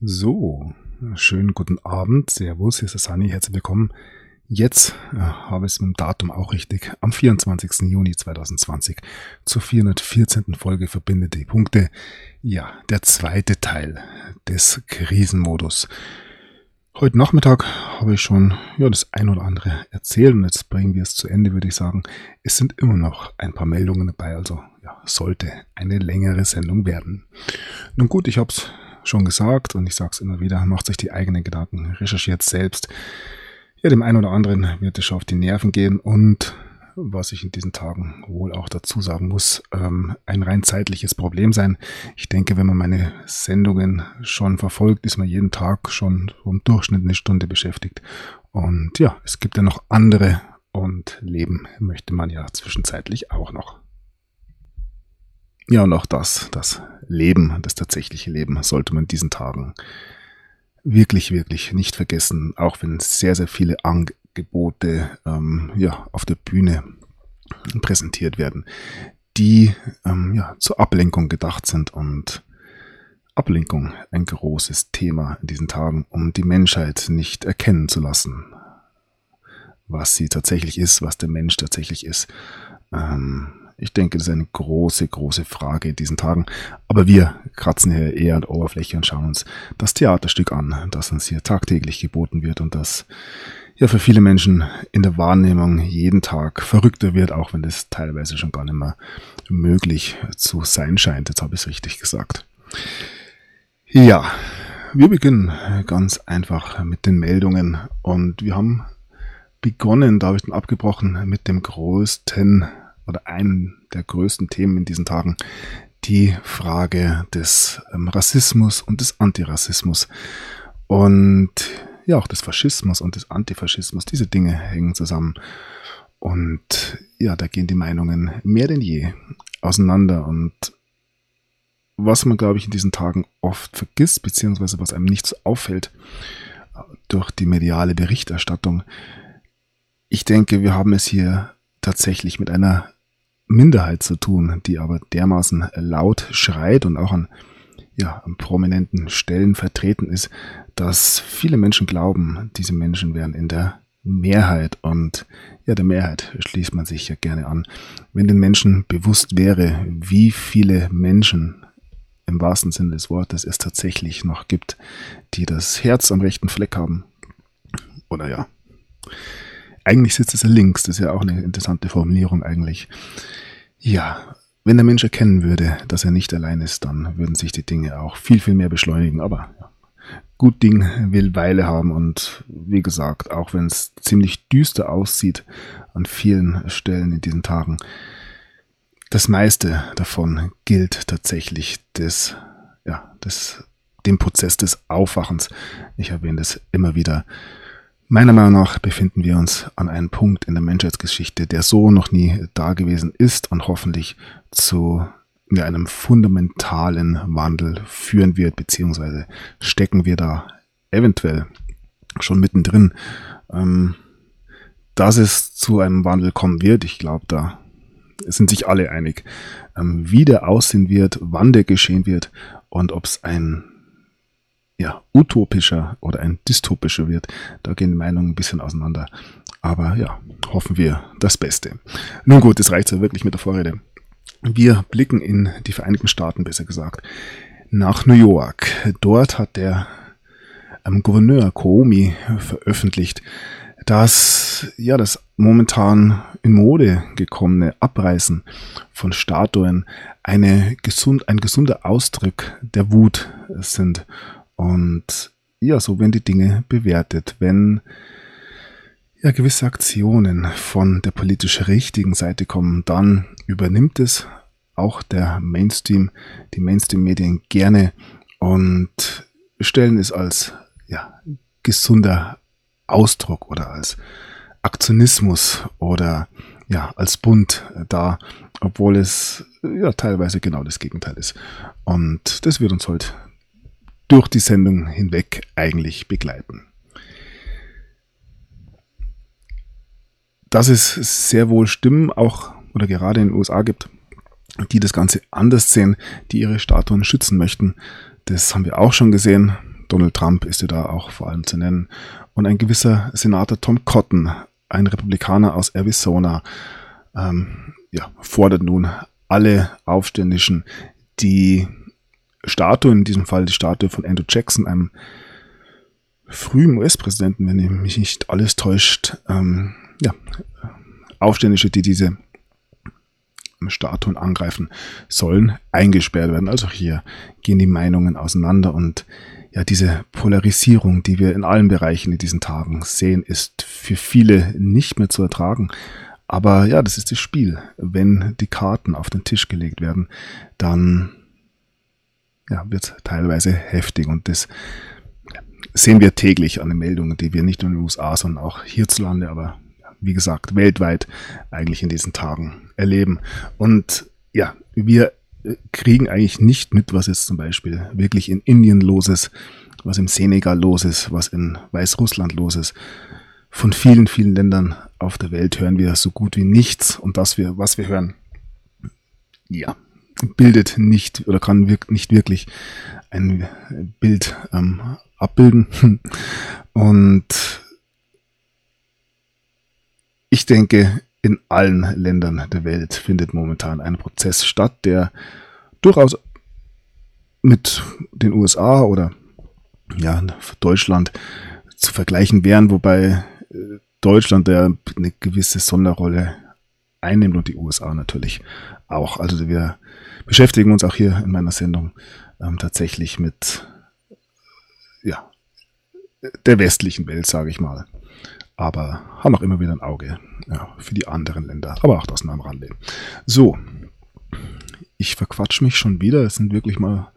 So, schönen guten Abend, Servus, hier ist der Sunny, herzlich willkommen. Jetzt habe ich es mit dem Datum auch richtig, am 24. Juni 2020 zur 414. Folge Verbinde die Punkte. Ja, der zweite Teil des Krisenmodus. Heute Nachmittag habe ich schon das ein oder andere erzählt und jetzt bringen wir es zu Ende, würde ich sagen. Es sind immer noch ein paar Meldungen dabei, also sollte eine längere Sendung werden. Nun gut, ich habe es schon gesagt und ich sage es immer wieder, macht sich die eigenen Gedanken, recherchiert selbst. Ja, dem einen oder anderen wird es schon auf die Nerven gehen und was ich in diesen Tagen wohl auch dazu sagen muss, ein rein zeitliches Problem sein. Ich denke, wenn man meine Sendungen schon verfolgt, ist man jeden Tag schon im Durchschnitt eine Stunde beschäftigt. Und ja, es gibt ja noch andere und leben möchte man ja zwischenzeitlich auch noch. Ja, und auch das Leben, das tatsächliche Leben, sollte man in diesen Tagen wirklich, wirklich nicht vergessen, auch wenn sehr, sehr viele Angebote auf der Bühne präsentiert werden, die zur Ablenkung gedacht sind und Ablenkung ein großes Thema in diesen Tagen, um die Menschheit nicht erkennen zu lassen, was sie tatsächlich ist, was der Mensch tatsächlich ist. Ich denke, das ist eine große, große Frage in diesen Tagen. Aber wir kratzen hier eher an der Oberfläche und schauen uns das Theaterstück an, das uns hier tagtäglich geboten wird und das für viele Menschen in der Wahrnehmung jeden Tag verrückter wird, auch wenn das teilweise schon gar nicht mehr möglich zu sein scheint. Jetzt habe ich es richtig gesagt. Ja, wir beginnen ganz einfach mit den Meldungen und wir haben begonnen, da habe ich dann abgebrochen, mit dem größten oder einem der größten Themen in diesen Tagen, die Frage des Rassismus und des Antirassismus und auch des Faschismus und des Antifaschismus. Diese Dinge hängen zusammen und da gehen die Meinungen mehr denn je auseinander und was man, glaube ich, in diesen Tagen oft vergisst, beziehungsweise was einem nicht so auffällt durch die mediale Berichterstattung. Ich denke, wir haben es hier tatsächlich mit einer Minderheit zu tun, die aber dermaßen laut schreit und auch an prominenten Stellen vertreten ist, dass viele Menschen glauben, diese Menschen wären in der Mehrheit und der Mehrheit schließt man sich ja gerne an. Wenn den Menschen bewusst wäre, wie viele Menschen im wahrsten Sinne des Wortes es tatsächlich noch gibt, die das Herz am rechten Fleck haben, oder eigentlich sitzt es ja links, das ist ja auch eine interessante Formulierung eigentlich. Ja, wenn der Mensch erkennen würde, dass er nicht allein ist, dann würden sich die Dinge auch viel, viel mehr beschleunigen. Aber gut Ding will Weile haben und wie gesagt, auch wenn es ziemlich düster aussieht an vielen Stellen in diesen Tagen, das meiste davon gilt tatsächlich dem Prozess des Aufwachens. Ich erwähne das immer wieder. Meiner Meinung nach befinden wir uns an einem Punkt in der Menschheitsgeschichte, der so noch nie da gewesen ist und hoffentlich zu einem fundamentalen Wandel führen wird, beziehungsweise stecken wir da eventuell schon mittendrin. Dass es zu einem Wandel kommen wird, ich glaube, da sind sich alle einig, wie der aussehen wird, wann der geschehen wird und ob es ein utopischer oder ein dystopischer wird. Da gehen die Meinungen ein bisschen auseinander. Aber hoffen wir das Beste. Nun gut, das reicht ja wirklich mit der Vorrede. Wir blicken in die Vereinigten Staaten, besser gesagt, nach New York. Dort hat der Gouverneur Cuomo veröffentlicht, dass das momentan in Mode gekommene Abreißen von Statuen ein gesunder Ausdruck der Wut sind. Und so werden die Dinge bewertet. Wenn gewisse Aktionen von der politisch richtigen Seite kommen, dann übernimmt es auch der Mainstream, die Mainstream-Medien gerne und stellen es als gesunder Ausdruck oder als Aktionismus oder als bunt dar, obwohl es teilweise genau das Gegenteil ist. Und das wird uns heute durch die Sendung hinweg eigentlich begleiten. Dass es sehr wohl Stimmen auch oder gerade in den USA gibt, die das Ganze anders sehen, die ihre Statuen schützen möchten, das haben wir auch schon gesehen. Donald Trump ist ja da auch vor allem zu nennen. Und ein gewisser Senator Tom Cotton, ein Republikaner aus Arizona, fordert nun alle Aufständischen, die Statue, in diesem Fall die Statue von Andrew Jackson, einem frühen US-Präsidenten, wenn mich nicht alles täuscht, Aufständische, die diese Statuen angreifen sollen, eingesperrt werden. Also hier gehen die Meinungen auseinander und ja, diese Polarisierung, die wir in allen Bereichen in diesen Tagen sehen, ist für viele nicht mehr zu ertragen. Aber ja, das ist das Spiel. Wenn die Karten auf den Tisch gelegt werden, dann wird es teilweise heftig. Und das sehen wir täglich an den Meldungen, die wir nicht nur in den USA, sondern auch hierzulande, aber wie gesagt, weltweit eigentlich in diesen Tagen erleben. Und ja, wir kriegen eigentlich nicht mit, was jetzt zum Beispiel wirklich in Indien los ist, was im Senegal los ist, was in Weißrussland los ist. Von vielen, vielen Ländern auf der Welt hören wir so gut wie nichts. Und was wir hören, bildet nicht oder kann nicht wirklich ein Bild abbilden. Und ich denke, in allen Ländern der Welt findet momentan ein Prozess statt, der durchaus mit den USA oder Deutschland zu vergleichen wären, wobei Deutschland ja eine gewisse Sonderrolle einnimmt und die USA natürlich auch. Also wir beschäftigen uns auch hier in meiner Sendung tatsächlich mit der westlichen Welt, sage ich mal. Aber haben auch immer wieder ein Auge für die anderen Länder. Aber auch das nur am Rande. So, ich verquatsch mich schon wieder. Es sind wirklich mal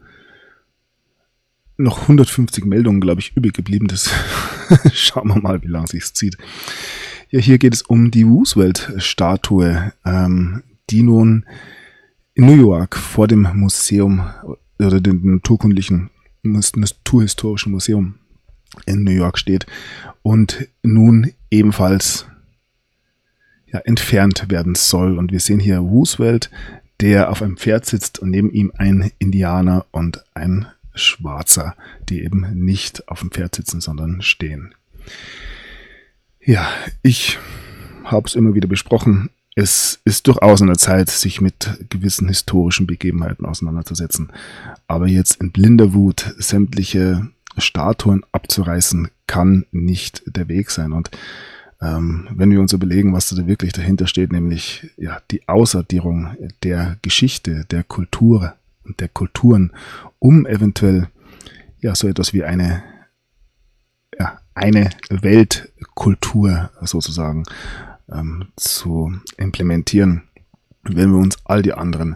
noch 150 Meldungen, glaube ich, übrig geblieben. Das schauen wir mal, wie lange es sich zieht. Ja, hier geht es um die Roosevelt-Statue, die nun in New York vor dem Museum oder dem Naturhistorischen Museum in New York steht und nun ebenfalls entfernt werden soll. Und wir sehen hier Roosevelt, der auf einem Pferd sitzt und neben ihm ein Indianer und ein Schwarzer, die eben nicht auf dem Pferd sitzen, sondern stehen. Ja, ich habe es immer wieder besprochen. Es ist durchaus an der Zeit, sich mit gewissen historischen Begebenheiten auseinanderzusetzen. Aber jetzt in blinder Wut sämtliche Statuen abzureißen, kann nicht der Weg sein. Und wenn wir uns überlegen, was da wirklich dahinter steht, nämlich die Aussortierung der Geschichte, der Kultur und der Kulturen, um eventuell so etwas wie eine Weltkultur sozusagen zu implementieren, wenn wir uns all die anderen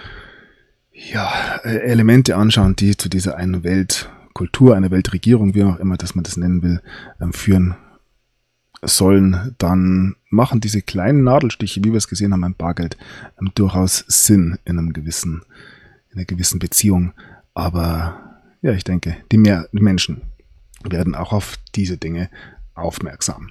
Elemente anschauen, die zu dieser einen Weltkultur, einer Weltregierung, wie auch immer, dass man das nennen will, führen sollen, dann machen diese kleinen Nadelstiche, wie wir es gesehen haben beim Bargeld, durchaus Sinn in einer gewissen Beziehung. Aber ich denke, die Menschen werden auch auf diese Dinge aufmerksam.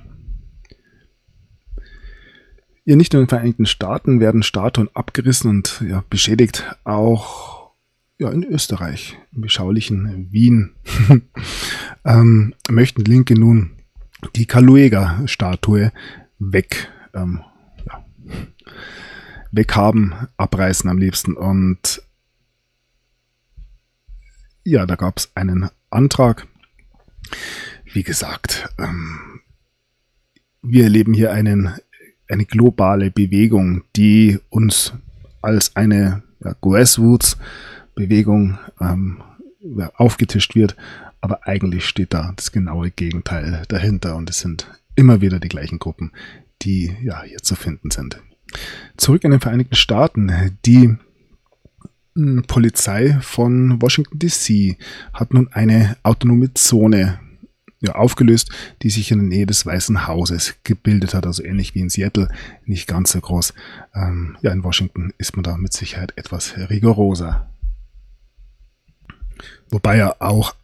Ja, nicht nur in den Vereinigten Staaten werden Statuen abgerissen und beschädigt, auch in Österreich, im beschaulichen Wien, möchten Linke nun die Kaluega-Statue weghaben, abreißen am liebsten. Und da gab es einen Antrag. Wie gesagt, wir erleben hier eine globale Bewegung, die uns als eine Grassroots-Bewegung aufgetischt wird, aber eigentlich steht da das genaue Gegenteil dahinter und es sind immer wieder die gleichen Gruppen, die hier zu finden sind. Zurück in den Vereinigten Staaten. Die Polizei von Washington DC hat nun eine autonome Zone aufgelöst, die sich in der Nähe des Weißen Hauses gebildet hat, also ähnlich wie in Seattle, nicht ganz so groß. In Washington ist man da mit Sicherheit etwas rigoroser. Wobei ja auch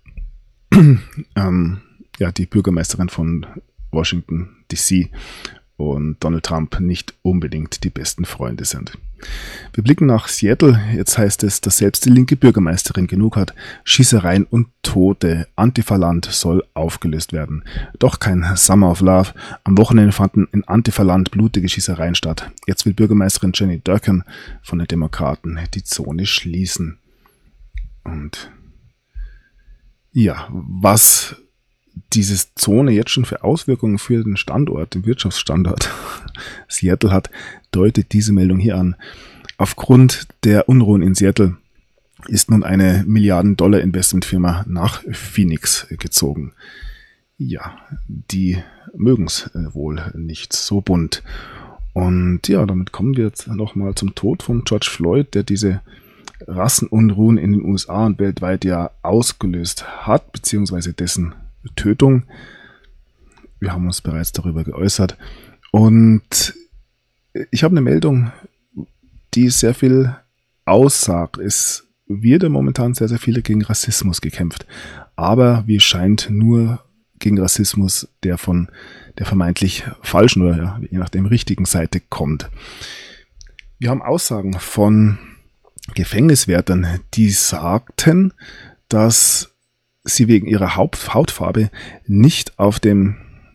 die Bürgermeisterin von Washington DC und Donald Trump nicht unbedingt die besten Freunde sind. Wir blicken nach Seattle. Jetzt heißt es, dass selbst die linke Bürgermeisterin genug hat. Schießereien und Tote. Antifa-Land soll aufgelöst werden. Doch kein Summer of Love. Am Wochenende fanden in Antifa-Land blutige Schießereien statt. Jetzt will Bürgermeisterin Jenny Durkan von den Demokraten die Zone schließen. Und ja, was diese Zone jetzt schon für Auswirkungen für den Standort, den Wirtschaftsstandort Seattle hat, deutet diese Meldung hier an. Aufgrund der Unruhen in Seattle ist nun eine Milliarden-Dollar-Investmentfirma nach Phoenix gezogen. Ja, die mögen es wohl nicht so bunt. Und ja, damit kommen wir jetzt nochmal zum Tod von George Floyd, der diese Rassenunruhen in den USA und weltweit ja ausgelöst hat, beziehungsweise dessen Tötung. Wir haben uns bereits darüber geäußert. Und ich habe eine Meldung, die sehr viel aussagt. Es wird ja momentan sehr, sehr viel gegen Rassismus gekämpft. Aber wie scheint nur gegen Rassismus, der von der vermeintlich falschen oder ja, je nachdem richtigen Seite kommt. Wir haben Aussagen von Gefängniswärtern, die sagten, dass sie wegen ihrer Hautfarbe nicht auf dem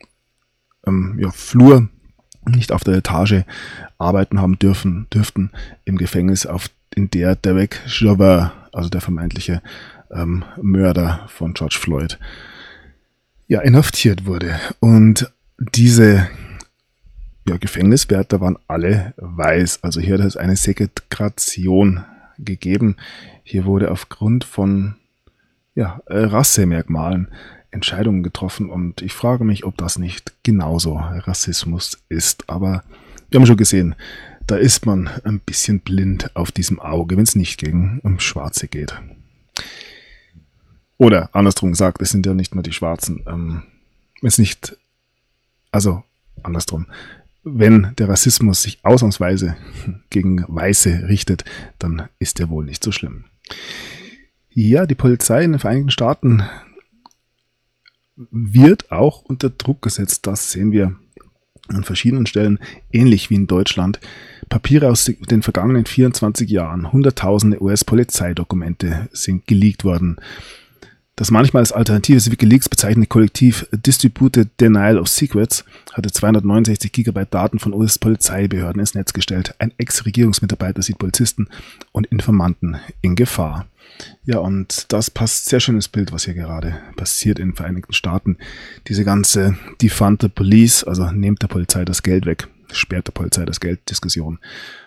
Flur, nicht auf der Etage arbeiten haben dürften im Gefängnis, in der Derek Chauvin, also der vermeintliche Mörder von George Floyd, ja, inhaftiert wurde. Und diese Gefängniswärter waren alle weiß. Also hier hat es eine Segregation gegeben. Hier wurde aufgrund von Rassemerkmalen Entscheidungen getroffen und ich frage mich, ob das nicht genauso Rassismus ist. Aber wir haben schon gesehen, da ist man ein bisschen blind auf diesem Auge, wenn es nicht gegen Schwarze geht. Oder andersrum gesagt, es sind ja nicht nur die Schwarzen. Wenn der Rassismus sich ausnahmsweise gegen Weiße richtet, dann ist der wohl nicht so schlimm. Ja, die Polizei in den Vereinigten Staaten wird auch unter Druck gesetzt. Das sehen wir an verschiedenen Stellen, ähnlich wie in Deutschland. Papiere aus den vergangenen 24 Jahren, hunderttausende US-Polizeidokumente sind geleakt worden. Das manchmal als alternatives WikiLeaks bezeichnete Kollektiv Distributed Denial of Secrets hatte 269 Gigabyte Daten von US-Polizeibehörden ins Netz gestellt. Ein Ex-Regierungsmitarbeiter sieht Polizisten und Informanten in Gefahr. Ja, und das passt sehr schön ins Bild, was hier gerade passiert in den Vereinigten Staaten. Diese ganze Defund the Police, also nehmt der Polizei das Geld weg, sperrt der Polizei das Geld, Diskussion,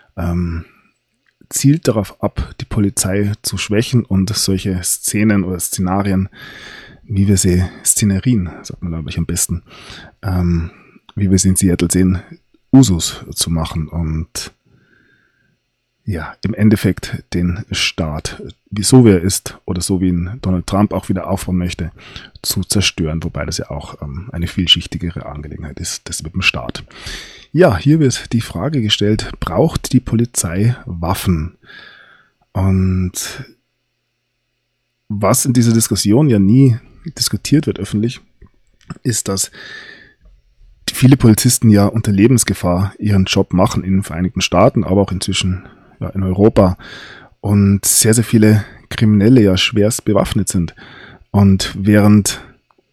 zielt darauf ab, die Polizei zu schwächen und solche Szenen oder Szenarien, wie wir sie, Szenerien, sagt man glaube ich am besten, wie wir sie in Seattle sehen, Usus zu machen und ja, im Endeffekt den Staat, so wie er ist oder so wie ihn Donald Trump auch wieder aufbauen möchte, zu zerstören, wobei das ja auch eine vielschichtigere Angelegenheit ist, das mit dem Staat. Ja, hier wird die Frage gestellt, braucht die Polizei Waffen? Und was in dieser Diskussion ja nie diskutiert wird öffentlich, ist, dass viele Polizisten ja unter Lebensgefahr ihren Job machen in den Vereinigten Staaten, aber auch inzwischen in Europa und sehr, sehr viele Kriminelle ja schwerst bewaffnet sind. Und während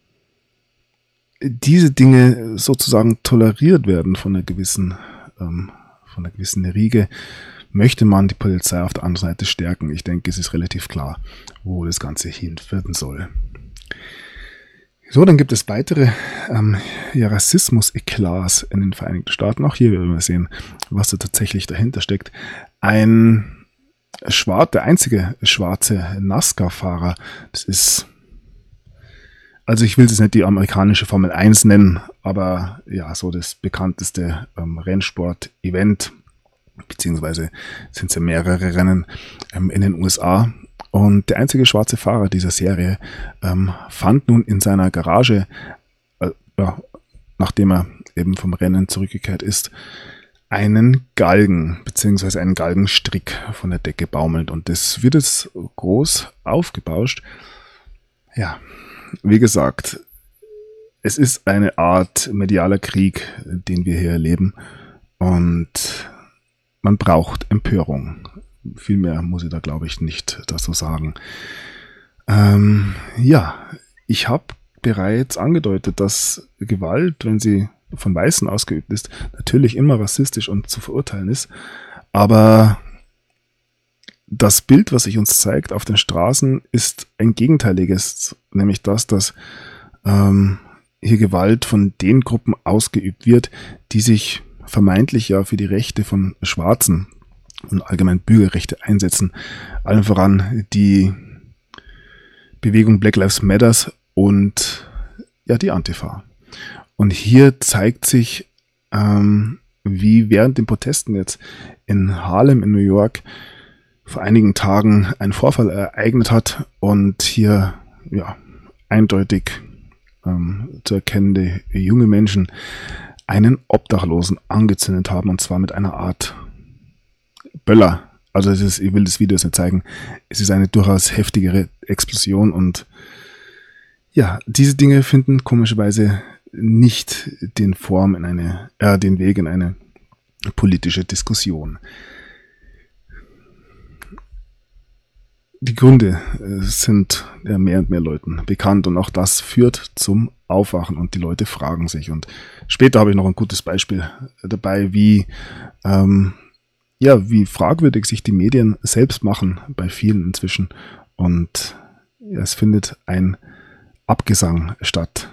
diese Dinge sozusagen toleriert werden von einer gewissen Riege, möchte man die Polizei auf der anderen Seite stärken. Ich denke, es ist relativ klar, wo das Ganze hinführen soll. So, dann gibt es weitere Rassismus-Eklats in den Vereinigten Staaten. Auch hier werden wir sehen, was da tatsächlich dahinter steckt. Der einzige schwarze NASCAR-Fahrer, das ist, also ich will es nicht die amerikanische Formel 1 nennen, aber ja, so das bekannteste Rennsport-Event, beziehungsweise sind es ja mehrere Rennen in den USA. Und der einzige schwarze Fahrer dieser Serie fand nun in seiner Garage, nachdem er eben vom Rennen zurückgekehrt ist, einen Galgen bzw. einen Galgenstrick von der Decke baumelnd. Und das wird jetzt groß aufgebauscht. Ja, wie gesagt, es ist eine Art medialer Krieg, den wir hier erleben. Und man braucht Empörung. Viel mehr muss ich da, glaube ich, nicht dazu sagen. Ich habe bereits angedeutet, dass Gewalt, wenn sie von Weißen ausgeübt ist, natürlich immer rassistisch und zu verurteilen ist. Aber das Bild, was sich uns zeigt auf den Straßen, ist ein gegenteiliges, nämlich das, dass hier Gewalt von den Gruppen ausgeübt wird, die sich vermeintlich ja für die Rechte von Schwarzen und allgemein Bürgerrechte einsetzen. Allen voran die Bewegung Black Lives Matters und ja die Antifa. Und hier zeigt sich, wie während den Protesten jetzt in Harlem in New York vor einigen Tagen ein Vorfall ereignet hat und hier ja eindeutig zu erkennende junge Menschen einen Obdachlosen angezündet haben, und zwar mit einer Art Böller. Also ich will das Video jetzt nicht zeigen. Es ist eine durchaus heftigere Explosion und ja, diese Dinge finden komischerweise nicht den Weg in eine politische Diskussion. Die Gründe sind ja mehr und mehr Leuten bekannt und auch das führt zum Aufwachen und die Leute fragen sich. Und später habe ich noch ein gutes Beispiel dabei, wie fragwürdig sich die Medien selbst machen bei vielen inzwischen. Und ja, es findet ein Abgesang statt.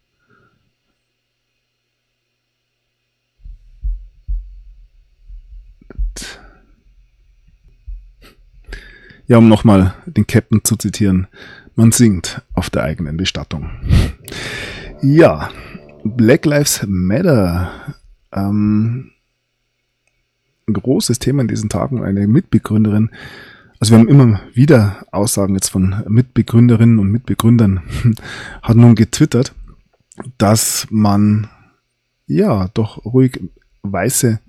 Ja, um nochmal den Captain zu zitieren, man singt auf der eigenen Bestattung. Ja, Black Lives Matter. Ein großes Thema in diesen Tagen, eine Mitbegründerin. Also wir haben immer wieder Aussagen jetzt von Mitbegründerinnen und Mitbegründern, hat nun getwittert, dass man ja doch ruhig Weiße,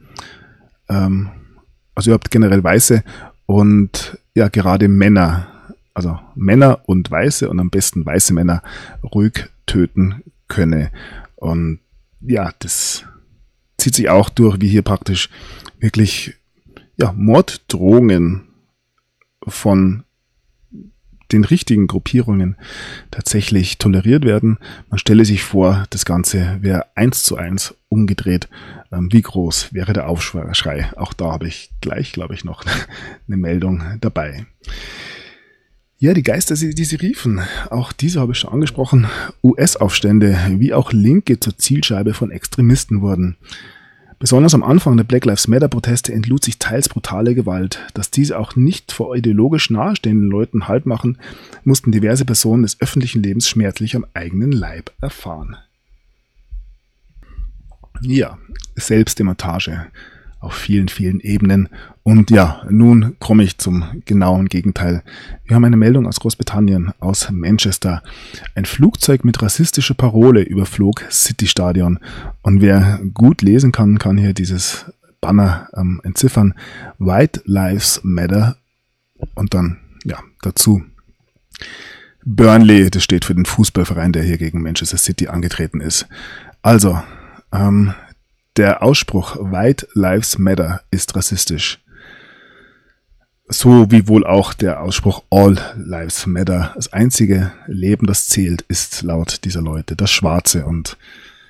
also überhaupt generell Weiße und ja gerade Männer, also Männer und Weiße und am besten weiße Männer ruhig töten könne. Und ja, das zieht sich auch durch, wie hier praktisch wirklich ja, Morddrohungen von den richtigen Gruppierungen tatsächlich toleriert werden. Man stelle sich vor, das Ganze wäre 1:1 umgedreht. Wie groß wäre der Aufschrei? Auch da habe ich gleich, glaube ich, noch eine Meldung dabei. Ja, die Geister, die sie riefen, auch diese habe ich schon angesprochen. US-Aufstände wie auch Linke zur Zielscheibe von Extremisten wurden. Besonders am Anfang der Black Lives Matter Proteste entlud sich teils brutale Gewalt. Dass diese auch nicht vor ideologisch nahestehenden Leuten Halt machen, mussten diverse Personen des öffentlichen Lebens schmerzlich am eigenen Leib erfahren. Ja, Selbstdemontage auf vielen, vielen Ebenen. Und ja, nun komme ich zum genauen Gegenteil. Wir haben eine Meldung aus Großbritannien, aus Manchester. Ein Flugzeug mit rassistischer Parole überflog City Stadion. Und wer gut lesen kann, kann hier dieses Banner entziffern. White Lives Matter. Und dann, ja, dazu Burnley, das steht für den Fußballverein, der hier gegen Manchester City angetreten ist. Also, der Ausspruch White Lives Matter ist rassistisch. So wie wohl auch der Ausspruch All Lives Matter. Das einzige Leben, das zählt, ist laut dieser Leute das Schwarze. Und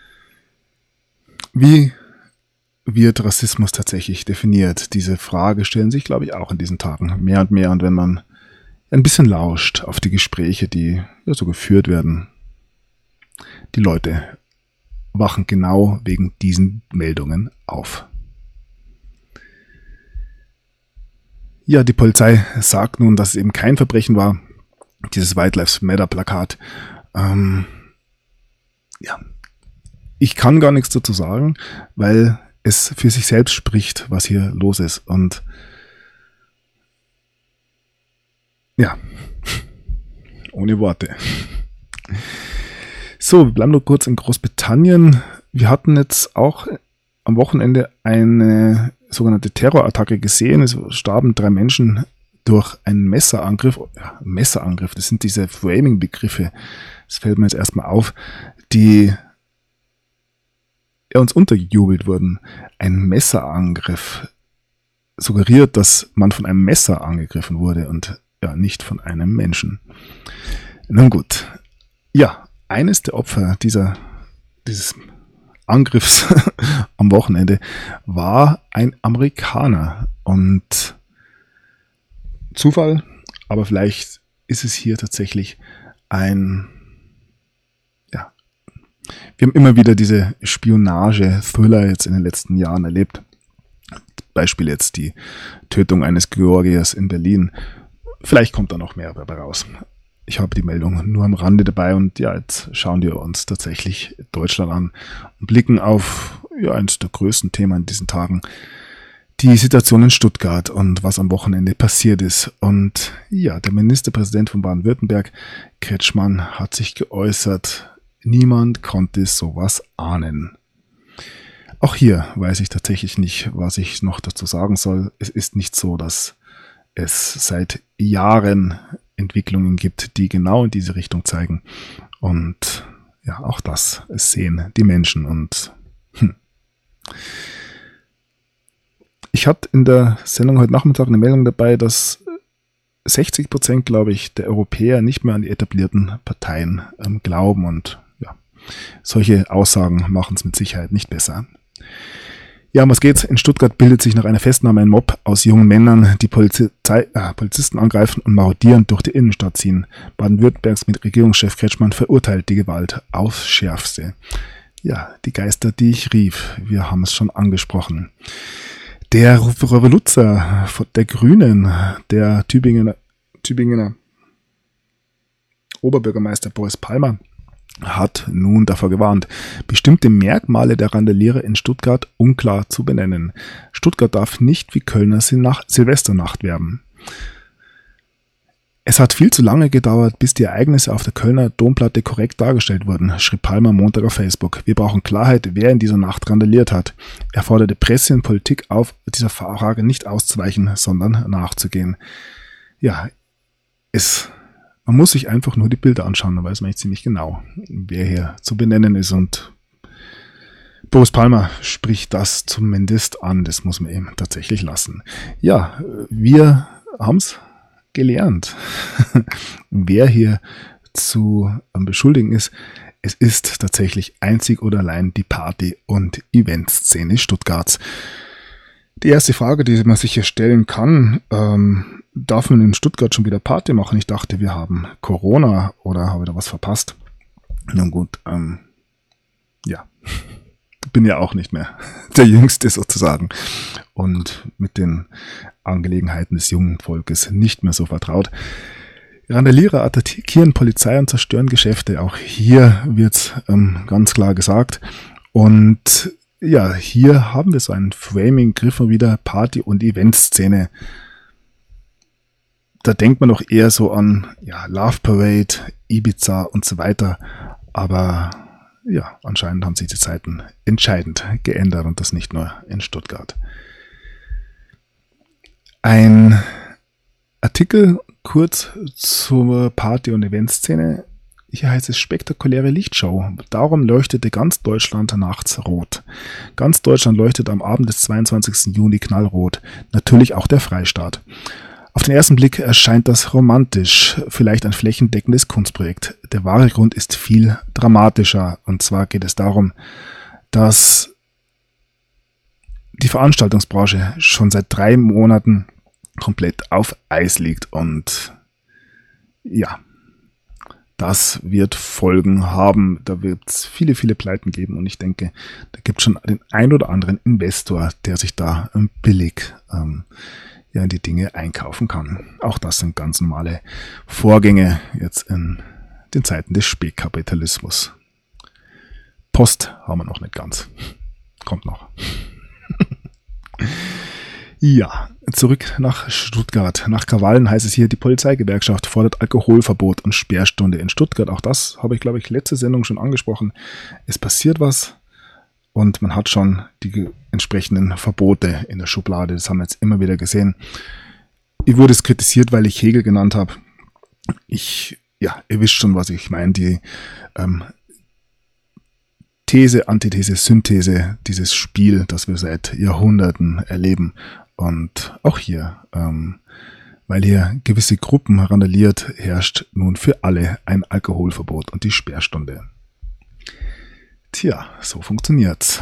wie wird Rassismus tatsächlich definiert? Diese Frage stellen sich, glaube ich, auch in diesen Tagen mehr und mehr. Und wenn man ein bisschen lauscht auf die Gespräche, die ja so geführt werden, die Leute wachen genau wegen diesen Meldungen auf. Ja, die Polizei sagt nun, dass es eben kein Verbrechen war, dieses White Lives Matter Plakat. Ich kann gar nichts dazu sagen, weil es für sich selbst spricht, was hier los ist. Und ja, ohne Worte. So, wir bleiben noch kurz in Großbritannien. Wir hatten jetzt auch am Wochenende eine sogenannte Terrorattacke gesehen. Es starben 3 Menschen durch einen Messerangriff. Ja, Messerangriff, das sind diese Framing-Begriffe. Das fällt mir jetzt erstmal auf, die uns untergejubelt wurden. Ein Messerangriff. suggeriert, dass man von einem Messer angegriffen wurde und ja, nicht von einem Menschen. Nun gut. Ja, eines der Opfer dieses Angriffs am Wochenende war ein Amerikaner. Und Zufall, aber vielleicht ist es hier tatsächlich wir haben immer wieder diese Spionage-Thriller jetzt in den letzten Jahren erlebt. Beispiel jetzt die Tötung eines Georgiers in Berlin. Vielleicht kommt da noch mehr dabei raus. Ich habe die Meldung nur am Rande dabei und ja, jetzt schauen wir uns tatsächlich Deutschland an und blicken auf eines der größten Themen in diesen Tagen, die Situation in Stuttgart und was am Wochenende passiert ist. Und ja, der Ministerpräsident von Baden-Württemberg, Kretschmann, hat sich geäußert, niemand konnte sowas ahnen. Auch hier weiß ich tatsächlich nicht, was ich noch dazu sagen soll. Es ist nicht so, dass es seit Jahren Entwicklungen gibt, die genau in diese Richtung zeigen. Und ja, auch das sehen die Menschen. Und ich hatte in der Sendung heute Nachmittag eine Meldung dabei, dass 60%, glaube ich, der Europäer nicht mehr an die etablierten Parteien glauben. Und ja, solche Aussagen machen es mit Sicherheit nicht besser. Ja, um was geht's? In Stuttgart bildet sich nach einer Festnahme ein Mob aus jungen Männern, die Polizisten angreifen und marodierend durch die Innenstadt ziehen. Baden-Württembergs mit Regierungschef Kretschmann verurteilt die Gewalt aufs Schärfste. Ja, die Geister, die ich rief, wir haben es schon angesprochen. Der Revoluzer der Grünen, der Tübinger Oberbürgermeister Boris Palmer, hat nun davor gewarnt, bestimmte Merkmale der Randalierer in Stuttgart unklar zu benennen. Stuttgart darf nicht wie Kölner Silvesternacht werben. Es hat viel zu lange gedauert, bis die Ereignisse auf der Kölner Domplatte korrekt dargestellt wurden, schrieb Palmer Montag auf Facebook. Wir brauchen Klarheit, wer in dieser Nacht randaliert hat. Er forderte Presse und Politik auf, dieser Frage nicht auszuweichen, sondern nachzugehen. Ja, man muss sich einfach nur die Bilder anschauen, dann weiß man nicht ziemlich genau, wer hier zu benennen ist. Und Boris Palmer spricht das zumindest an. Das muss man eben tatsächlich lassen. Ja, wir haben es gelernt, wer hier zu beschuldigen ist. Es ist tatsächlich einzig oder allein die Party- und Eventszene Stuttgarts. Die erste Frage, die man sich hier stellen kann, darf man in Stuttgart schon wieder Party machen? Ich dachte, wir haben Corona oder habe ich da was verpasst? Nun gut, ja, bin ja auch nicht mehr der Jüngste sozusagen und mit den Angelegenheiten des jungen Volkes nicht mehr so vertraut. Randalierer attackieren Polizei und zerstören Geschäfte. Auch hier wird's ganz klar gesagt. Und ja, hier haben wir so einen Framing-Griff wieder Party- und Eventszene. Da denkt man doch eher so an Love Parade, Ibiza und so weiter. Aber ja, anscheinend haben sich die Zeiten entscheidend geändert und das nicht nur in Stuttgart. Ein Artikel kurz zur Party- und Eventszene. Hier heißt es spektakuläre Lichtshow. Darum leuchtete ganz Deutschland nachts rot. Ganz Deutschland leuchtet am Abend des 22. Juni knallrot. Natürlich auch der Freistaat. Auf den ersten Blick erscheint das romantisch, vielleicht ein flächendeckendes Kunstprojekt. Der wahre Grund ist viel dramatischer. Und zwar geht es darum, dass die Veranstaltungsbranche schon seit 3 Monaten komplett auf Eis liegt. Und ja, das wird Folgen haben. Da wird es viele, viele Pleiten geben. Und ich denke, da gibt es schon den ein oder anderen Investor, der sich da billig in die Dinge einkaufen kann. Auch das sind ganz normale Vorgänge jetzt in den Zeiten des Spätkapitalismus. Post haben wir noch nicht ganz. Kommt noch. Ja, zurück nach Stuttgart. Nach Krawallen heißt es hier, die Polizeigewerkschaft fordert Alkoholverbot und Sperrstunde in Stuttgart. Auch das habe ich, glaube ich, letzte Sendung schon angesprochen. Es passiert was und man hat schon die entsprechenden Verbote in der Schublade. Das haben wir jetzt immer wieder gesehen. Ich wurde es kritisiert, weil ich Hegel genannt habe. Ihr wisst schon, was ich meine. Die These, Antithese, Synthese, dieses Spiel, das wir seit Jahrhunderten erleben. Und auch hier, weil hier gewisse Gruppen randaliert, herrscht nun für alle ein Alkoholverbot und die Sperrstunde. Tja, so funktioniert's.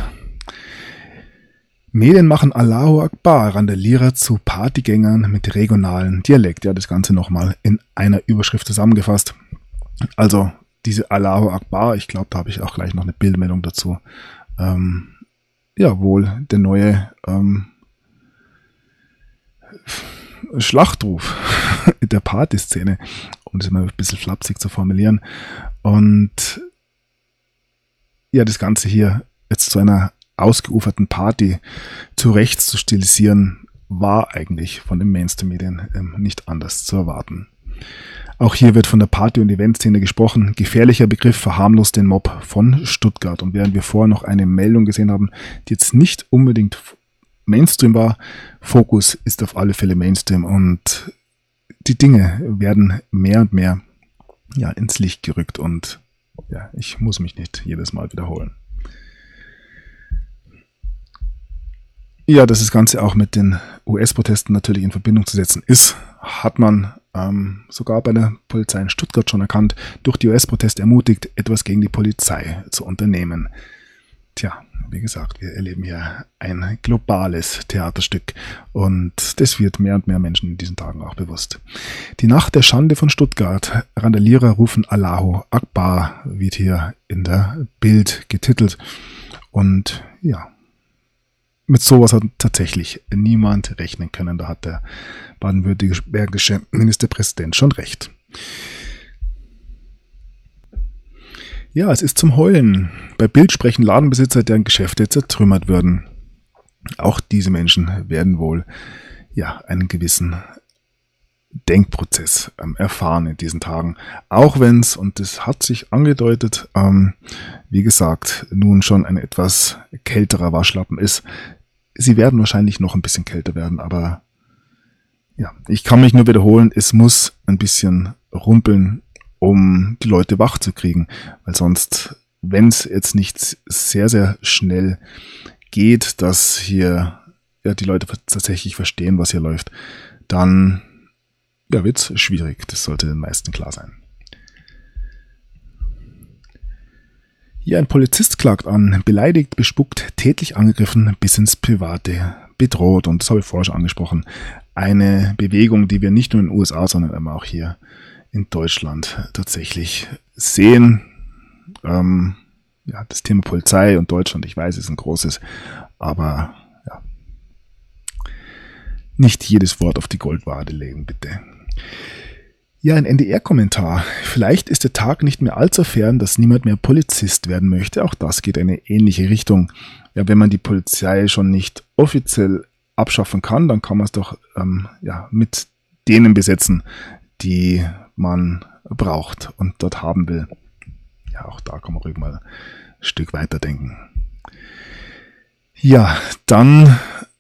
Medien machen Allahu Akbar Randalierer zu Partygängern mit regionalen Dialekt. Ja, das Ganze nochmal in einer Überschrift zusammengefasst. Also diese Allahu Akbar, ich glaube, da habe ich auch gleich noch eine Bildmeldung dazu. Ja, wohl der neue Schlachtruf der Partyszene, um das mal ein bisschen flapsig zu formulieren. Und ja, das Ganze hier jetzt zu einer ausgeuferten Party zu rechts zu stilisieren, war eigentlich von den Mainstream-Medien nicht anders zu erwarten. Auch hier wird von der Party- und Eventszene gesprochen. Gefährlicher Begriff verharmlost den Mob von Stuttgart. Und während wir vorher noch eine Meldung gesehen haben, die jetzt nicht unbedingt Mainstream war, Fokus ist auf alle Fälle Mainstream und die Dinge werden mehr und mehr ins Licht gerückt und ich muss mich nicht jedes Mal wiederholen. Ja, dass das Ganze auch mit den US-Protesten natürlich in Verbindung zu setzen ist, hat man sogar bei der Polizei in Stuttgart schon erkannt, durch die US-Proteste ermutigt, etwas gegen die Polizei zu unternehmen. Tja, wie gesagt, wir erleben hier ein globales Theaterstück und das wird mehr und mehr Menschen in diesen Tagen auch bewusst. Die Nacht der Schande von Stuttgart. Randalierer rufen Allahu Akbar, wird hier in der Bild getitelt. Und ja, mit sowas hat tatsächlich niemand rechnen können. Da hat der baden-württembergische Ministerpräsident schon recht. Ja, es ist zum Heulen. Bei Bild sprechen Ladenbesitzer, deren Geschäfte zertrümmert würden. Auch diese Menschen werden wohl einen gewissen Denkprozess erfahren in diesen Tagen. Auch wenn es, und das hat sich angedeutet, wie gesagt, nun schon ein etwas kälterer Waschlappen ist. Sie werden wahrscheinlich noch ein bisschen kälter werden, aber ich kann mich nur wiederholen, es muss ein bisschen rumpeln, um die Leute wach zu kriegen, weil sonst, wenn es jetzt nicht sehr, sehr schnell geht, dass hier die Leute tatsächlich verstehen, was hier läuft, dann wird es schwierig. Das sollte den meisten klar sein. Hier ein Polizist klagt an, beleidigt, bespuckt, tätlich angegriffen, bis ins Private bedroht. Und das habe ich vorher schon angesprochen. Eine Bewegung, die wir nicht nur in den USA, sondern auch hier in Deutschland tatsächlich sehen. Das Thema Polizei und Deutschland, ich weiß, ist ein großes, aber nicht jedes Wort auf die Goldwaage legen, bitte. Ja, ein NDR-Kommentar. Vielleicht ist der Tag nicht mehr allzu fern, dass niemand mehr Polizist werden möchte. Auch das geht in eine ähnliche Richtung. Ja, wenn man die Polizei schon nicht offiziell abschaffen kann, dann kann man es doch mit denen besetzen, die man braucht und dort haben will. Ja, auch da kann man ruhig mal ein Stück weiterdenken. Ja, dann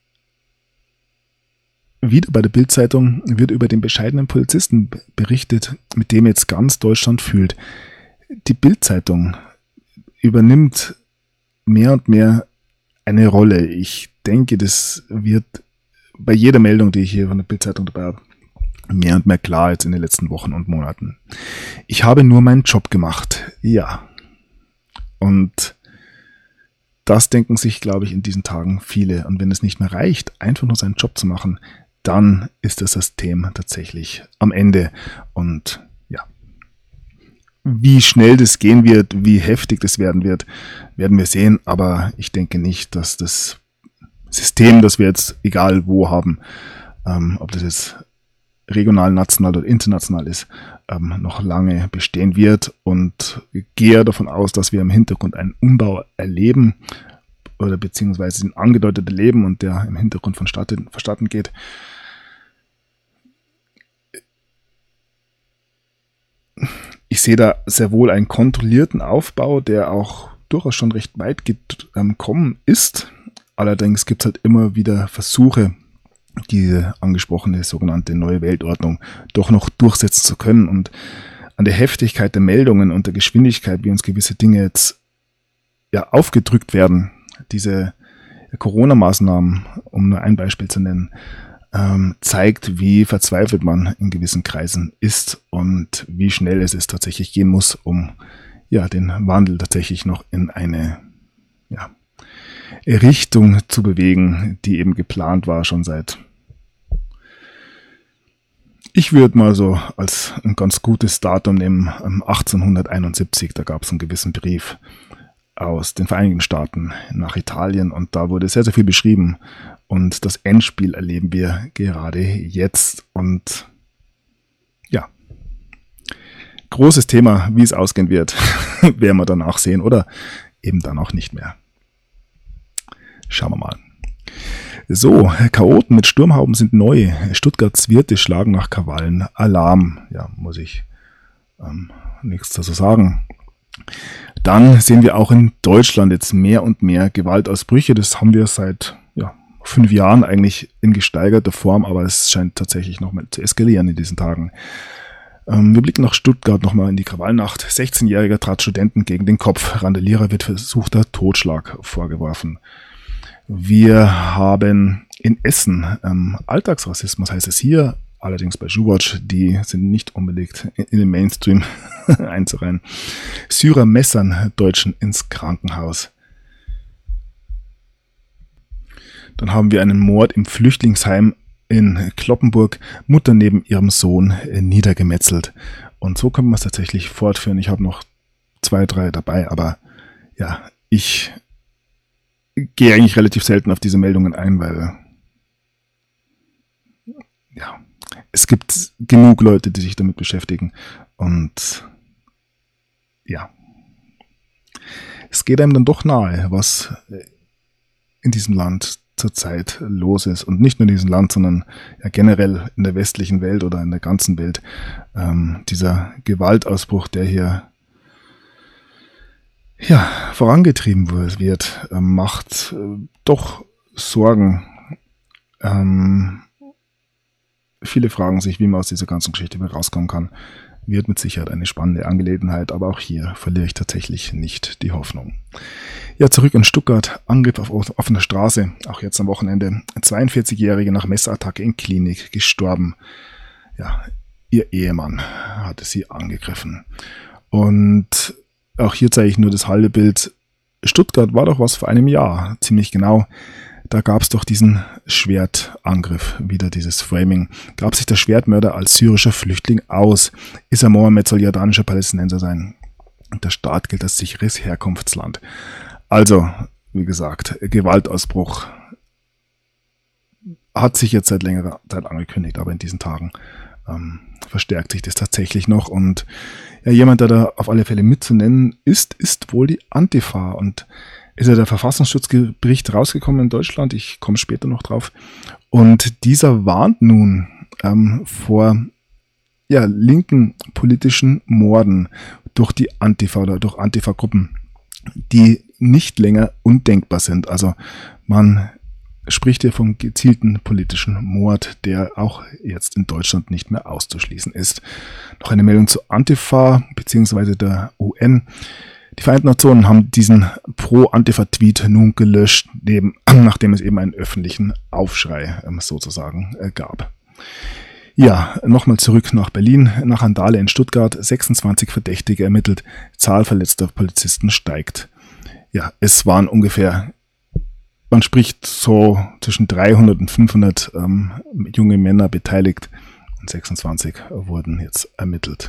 wieder bei der Bild-Zeitung wird über den bescheidenen Polizisten berichtet, mit dem jetzt ganz Deutschland fühlt. Die Bild-Zeitung übernimmt mehr und mehr eine Rolle. Ich denke, das wird bei jeder Meldung, die ich hier von der Bild-Zeitung dabei habe, mehr und mehr klar jetzt in den letzten Wochen und Monaten. Ich habe nur meinen Job gemacht. Ja. Und das denken sich, glaube ich, in diesen Tagen viele. Und wenn es nicht mehr reicht, einfach nur seinen Job zu machen, dann ist das System tatsächlich am Ende. Und wie schnell das gehen wird, wie heftig das werden wird, werden wir sehen. Aber ich denke nicht, dass das System, das wir jetzt egal wo haben, ob das jetzt regional, national oder international ist, noch lange bestehen wird und gehe davon aus, dass wir im Hintergrund einen Umbau erleben oder beziehungsweise den angedeuteten Leben und der im Hintergrund vonstatten geht. Ich sehe da sehr wohl einen kontrollierten Aufbau, der auch durchaus schon recht weit gekommen ist. Allerdings gibt es halt immer wieder Versuche, diese angesprochene sogenannte neue Weltordnung doch noch durchsetzen zu können. Und an der Heftigkeit der Meldungen und der Geschwindigkeit, wie uns gewisse Dinge jetzt aufgedrückt werden, diese Corona-Maßnahmen, um nur ein Beispiel zu nennen, zeigt, wie verzweifelt man in gewissen Kreisen ist und wie schnell es tatsächlich gehen muss, um den Wandel tatsächlich noch in eine Richtung zu bewegen, die eben geplant war schon seit, ich würde mal so als ein ganz gutes Datum nehmen, 1871, da gab es einen gewissen Brief aus den Vereinigten Staaten nach Italien und da wurde sehr, sehr viel beschrieben und das Endspiel erleben wir gerade jetzt und großes Thema, wie es ausgehen wird, werden wir danach sehen oder eben dann auch nicht mehr. Schauen wir mal. So, Chaoten mit Sturmhauben sind neu. Stuttgarts Wirte schlagen nach Krawallen Alarm. Ja, muss ich nichts dazu sagen. Dann sehen wir auch in Deutschland jetzt mehr und mehr Gewaltausbrüche. Das haben wir seit 5 Jahren eigentlich in gesteigerter Form, aber es scheint tatsächlich nochmal zu eskalieren in diesen Tagen. Wir blicken nach Stuttgart nochmal in die Krawallnacht. 16-Jähriger trat Studenten gegen den Kopf. Randalierer wird versuchter Totschlag vorgeworfen. Wir haben in Essen Alltagsrassismus, heißt es hier, allerdings bei Juwatch, die sind nicht unbedingt in den Mainstream einzureihen. Syrer messern Deutschen ins Krankenhaus. Dann haben wir einen Mord im Flüchtlingsheim in Cloppenburg, Mutter neben ihrem Sohn niedergemetzelt. Und so können wir es tatsächlich fortführen. Ich habe noch 2, 3 dabei, aber ich gehe eigentlich relativ selten auf diese Meldungen ein, weil es gibt genug Leute, die sich damit beschäftigen und es geht einem dann doch nahe, was in diesem Land zurzeit los ist und nicht nur in diesem Land, sondern generell in der westlichen Welt oder in der ganzen Welt. Dieser Gewaltausbruch, der hier vorangetrieben wird, macht doch Sorgen. Viele fragen sich, wie man aus dieser ganzen Geschichte wieder rauskommen kann. Wird mit Sicherheit eine spannende Angelegenheit, aber auch hier verliere ich tatsächlich nicht die Hoffnung. Ja, zurück in Stuttgart, Angriff auf offener Straße, auch jetzt am Wochenende. 42-Jährige nach Messerattacke in Klinik gestorben. Ja, ihr Ehemann hatte sie angegriffen. Und auch hier zeige ich nur das halbe Bild. Stuttgart war doch was vor einem Jahr, ziemlich genau. Da gab es doch diesen Schwertangriff, wieder dieses Framing. Gab sich der Schwertmörder als syrischer Flüchtling aus? Ist er Mohammed, soll jordanischer Palästinenser sein? Und der Staat gilt als sicheres Herkunftsland. Also, wie gesagt, Gewaltausbruch hat sich jetzt seit längerer Zeit angekündigt, aber in diesen Tagen verstärkt sich das tatsächlich noch. Und jemand, der da auf alle Fälle mitzunennen ist wohl die Antifa. Und ist ja der Verfassungsschutzbericht rausgekommen in Deutschland, ich komme später noch drauf, und dieser warnt nun vor linken politischen Morden durch die Antifa oder durch Antifa-Gruppen, die nicht länger undenkbar sind. Also man spricht hier vom gezielten politischen Mord, der auch jetzt in Deutschland nicht mehr auszuschließen ist. Noch eine Meldung zu Antifa bzw. der UN. Die Vereinten Nationen haben diesen Pro-Antifa-Tweet nun gelöscht, nachdem es eben einen öffentlichen Aufschrei sozusagen gab. Ja, nochmal zurück nach Berlin. Nach Randale in Stuttgart, 26 Verdächtige ermittelt, Zahl verletzter Polizisten steigt. Ja, es waren ungefähr, man spricht so zwischen 300 und 500 junge Männer beteiligt und 26 wurden jetzt ermittelt.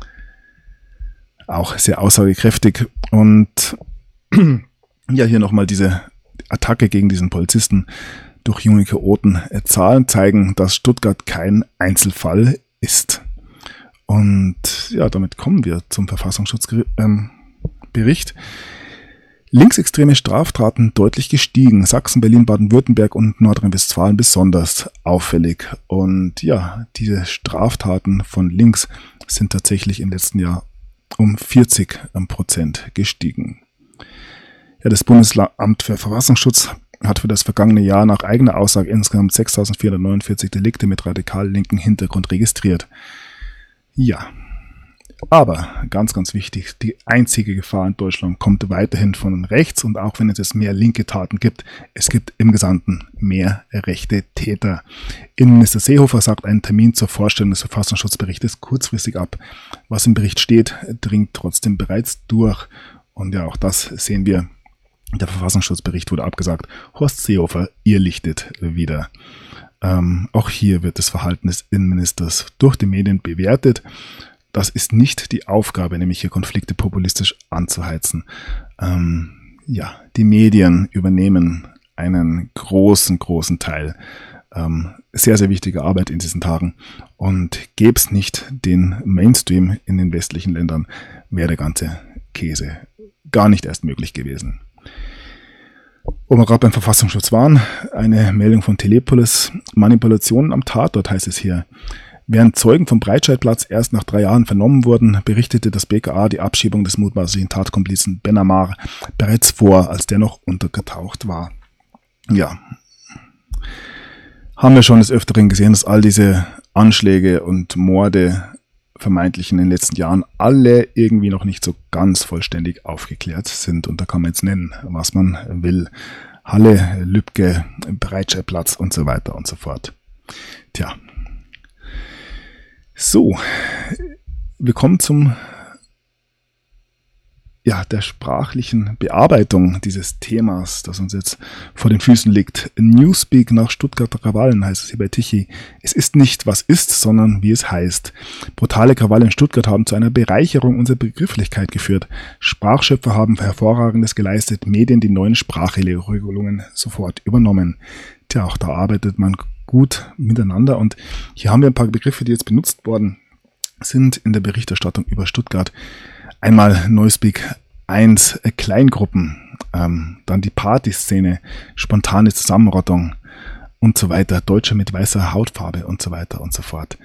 Auch sehr aussagekräftig. Und hier nochmal diese Attacke gegen diesen Polizisten durch junge Chaoten. Zahlen zeigen, dass Stuttgart kein Einzelfall ist. Und damit kommen wir zum Verfassungsschutzbericht. Linksextreme Straftaten deutlich gestiegen. Sachsen, Berlin, Baden-Württemberg und Nordrhein-Westfalen besonders auffällig. Und diese Straftaten von links sind tatsächlich im letzten Jahr um 40% gestiegen. Ja, das Bundesamt für Verfassungsschutz hat für das vergangene Jahr nach eigener Aussage insgesamt 6.449 Delikte mit radikal linken Hintergrund registriert. Ja, Aber ganz, ganz wichtig, die einzige Gefahr in Deutschland kommt weiterhin von rechts, und auch wenn es jetzt mehr linke Taten gibt, es gibt im Gesamten mehr rechte Täter. Innenminister Seehofer sagt einen Termin zur Vorstellung des Verfassungsschutzberichtes kurzfristig ab. Was im Bericht steht, dringt trotzdem bereits durch. Und ja, auch das sehen wir. Der Verfassungsschutzbericht wurde abgesagt. Horst Seehofer irrlichtet wieder. Auch hier wird das Verhalten des Innenministers durch die Medien bewertet. Das ist nicht die Aufgabe, nämlich hier Konflikte populistisch anzuheizen. Die Medien übernehmen einen großen, großen Teil. Sehr, sehr wichtige Arbeit in diesen Tagen. Und gäbe es nicht den Mainstream in den westlichen Ländern, wäre der ganze Käse gar nicht erst möglich gewesen. Wo wir gerade beim Verfassungsschutz waren, eine Meldung von Telepolis. Manipulationen am Tatort, heißt es hier. Während Zeugen vom Breitscheidplatz erst nach 3 Jahren vernommen wurden, berichtete das BKA die Abschiebung des mutmaßlichen Tatkomplizen Ben Ammar bereits vor, als der noch untergetaucht war. Ja, haben wir schon des Öfteren gesehen, dass all diese Anschläge und Morde vermeintlich in den letzten Jahren alle irgendwie noch nicht so ganz vollständig aufgeklärt sind. Und da kann man jetzt nennen, was man will. Halle, Lübcke, Breitscheidplatz und so weiter und so fort. Tja. So, wir kommen der sprachlichen Bearbeitung dieses Themas, das uns jetzt vor den Füßen liegt. Newspeak nach Stuttgarter Krawallen, heißt es hier bei Tichy. Es ist nicht, was ist, sondern wie es heißt. Brutale Krawalle in Stuttgart haben zu einer Bereicherung unserer Begrifflichkeit geführt. Sprachschöpfer haben Hervorragendes geleistet, Medien die neuen Sprachregelungen sofort übernommen. Tja, auch da arbeitet man gut miteinander, und hier haben wir ein paar Begriffe, die jetzt benutzt worden sind in der Berichterstattung über Stuttgart. Einmal Newspeak 1, Kleingruppen, dann die Partyszene, spontane Zusammenrottung und so weiter, Deutsche mit weißer Hautfarbe und so weiter und so fort.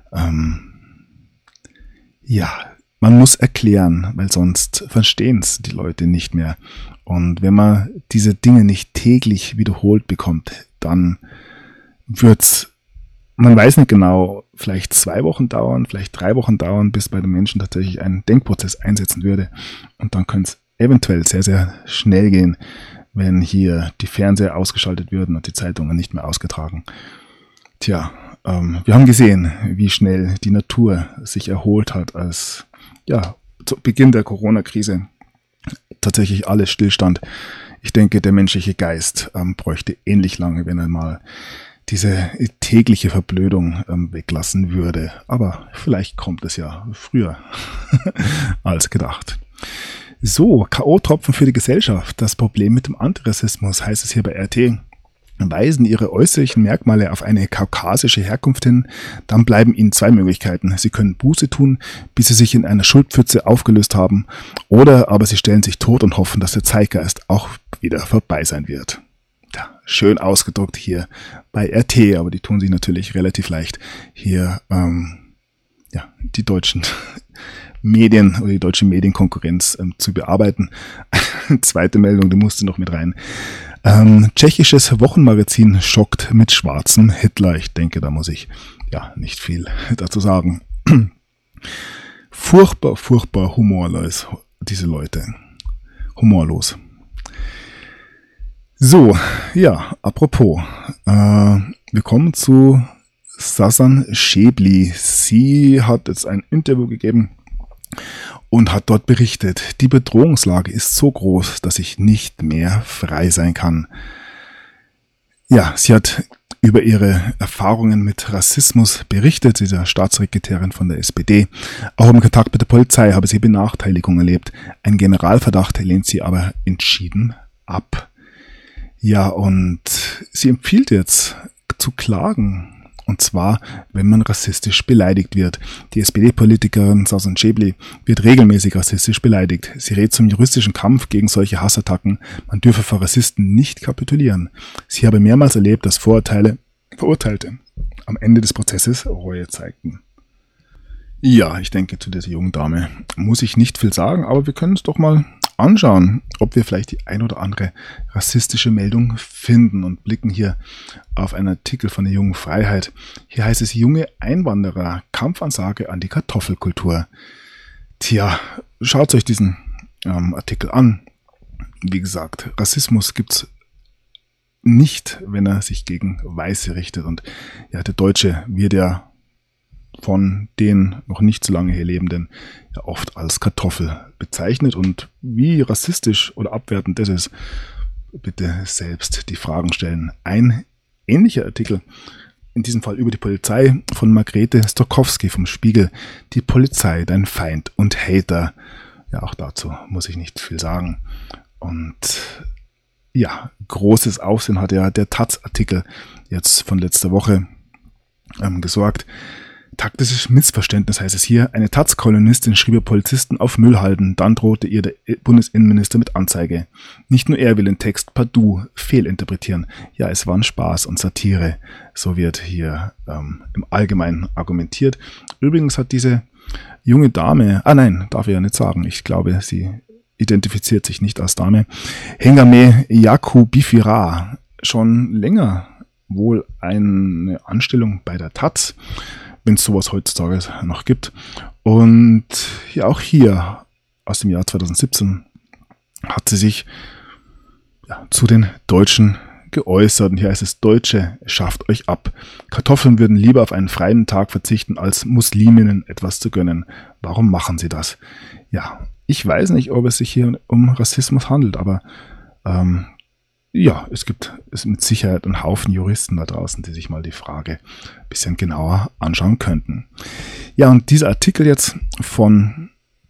Man muss erklären, weil sonst verstehen es die Leute nicht mehr. Und wenn man diese Dinge nicht täglich wiederholt bekommt, dann wird's, man weiß nicht genau, vielleicht 2 Wochen dauern, vielleicht 3 Wochen dauern, bis bei den Menschen tatsächlich ein Denkprozess einsetzen würde. Und dann könnte es eventuell sehr, sehr schnell gehen, wenn hier die Fernseher ausgeschaltet würden und die Zeitungen nicht mehr ausgetragen. Tja, wir haben gesehen, wie schnell die Natur sich erholt hat, als zu Beginn der Corona-Krise tatsächlich alles stillstand. Ich denke, der menschliche Geist bräuchte ähnlich lange, wenn er mal diese tägliche Verblödung weglassen würde. Aber vielleicht kommt es ja früher als gedacht. So, K.O.-Tropfen für die Gesellschaft. Das Problem mit dem Antirassismus, heißt es hier bei RT. Weisen ihre äußerlichen Merkmale auf eine kaukasische Herkunft hin, dann bleiben ihnen 2 Möglichkeiten. Sie können Buße tun, bis sie sich in einer Schuldpfütze aufgelöst haben, oder aber sie stellen sich tot und hoffen, dass der Zeitgeist auch wieder vorbei sein wird. Ja, schön ausgedruckt hier bei RT, aber die tun sich natürlich relativ leicht, hier die deutschen Medien oder die deutsche Medienkonkurrenz zu bearbeiten. Zweite Meldung, die musste noch mit rein. Tschechisches Wochenmagazin schockt mit schwarzem Hitler. Ich denke, da muss ich nicht viel dazu sagen. Furchtbar, furchtbar humorlos, diese Leute. Humorlos. So, apropos. Wir kommen zu Sazan Schäbli. Sie hat jetzt ein Interview gegeben und hat dort berichtet, die Bedrohungslage ist so groß, dass ich nicht mehr frei sein kann. Ja, sie hat über ihre Erfahrungen mit Rassismus berichtet, dieser Staatssekretärin von der SPD. Auch im Kontakt mit der Polizei habe sie Benachteiligung erlebt. Ein Generalverdacht lehnt sie aber entschieden ab. Ja, und sie empfiehlt jetzt zu klagen. Und zwar, wenn man rassistisch beleidigt wird. Die SPD-Politikerin Sazan Schäbli wird regelmäßig rassistisch beleidigt. Sie rät zum juristischen Kampf gegen solche Hassattacken. Man dürfe vor Rassisten nicht kapitulieren. Sie habe mehrmals erlebt, dass Verurteilte am Ende des Prozesses Reue zeigten. Ja, ich denke, zu dieser jungen Dame muss ich nicht viel sagen, aber wir können uns doch mal anschauen, ob wir vielleicht die ein oder andere rassistische Meldung finden, und blicken hier auf einen Artikel von der Jungen Freiheit. Hier heißt es: junge Einwanderer, Kampfansage an die Kartoffelkultur. Tja, schaut euch diesen Artikel an. Wie gesagt, Rassismus gibt's nicht, wenn er sich gegen Weiße richtet. Und ja, der Deutsche wird ja von den noch nicht so lange hier Lebenden ja oft als Kartoffel bezeichnet. Und wie rassistisch oder abwertend das ist, bitte selbst die Fragen stellen. Ein ähnlicher Artikel, in diesem Fall über die Polizei, von Margrethe Stokowski vom Spiegel. Die Polizei, dein Feind und Hater. Ja, auch dazu muss ich nicht viel sagen. Und ja, großes Aufsehen hat ja der Taz-Artikel jetzt von letzter Woche gesorgt. Taktisches Missverständnis heißt es hier. Eine Taz-Kolumnistin schrieb ihr Polizisten auf Müllhalden. Dann drohte ihr der Bundesinnenminister mit Anzeige. Nicht nur er will den Text partout fehlinterpretieren. Ja, es war ein Spaß und Satire. So wird hier im Allgemeinen argumentiert. Übrigens hat diese junge Dame, nein, darf ich ja nicht sagen. Ich glaube, sie identifiziert sich nicht als Dame. Hengame Yakubifira, schon länger wohl eine Anstellung bei der Taz, wenn es sowas heutzutage noch gibt. Und ja, auch hier aus dem Jahr 2017 hat sie sich zu den Deutschen geäußert. Und hier heißt es: Deutsche, schafft euch ab. Kartoffeln würden lieber auf einen freien Tag verzichten, als Musliminnen etwas zu gönnen. Warum machen sie das? Ja, ich weiß nicht, ob es sich hier um Rassismus handelt, aber ja, es gibt mit Sicherheit einen Haufen Juristen da draußen, die sich mal die Frage ein bisschen genauer anschauen könnten. Ja, und dieser Artikel jetzt von,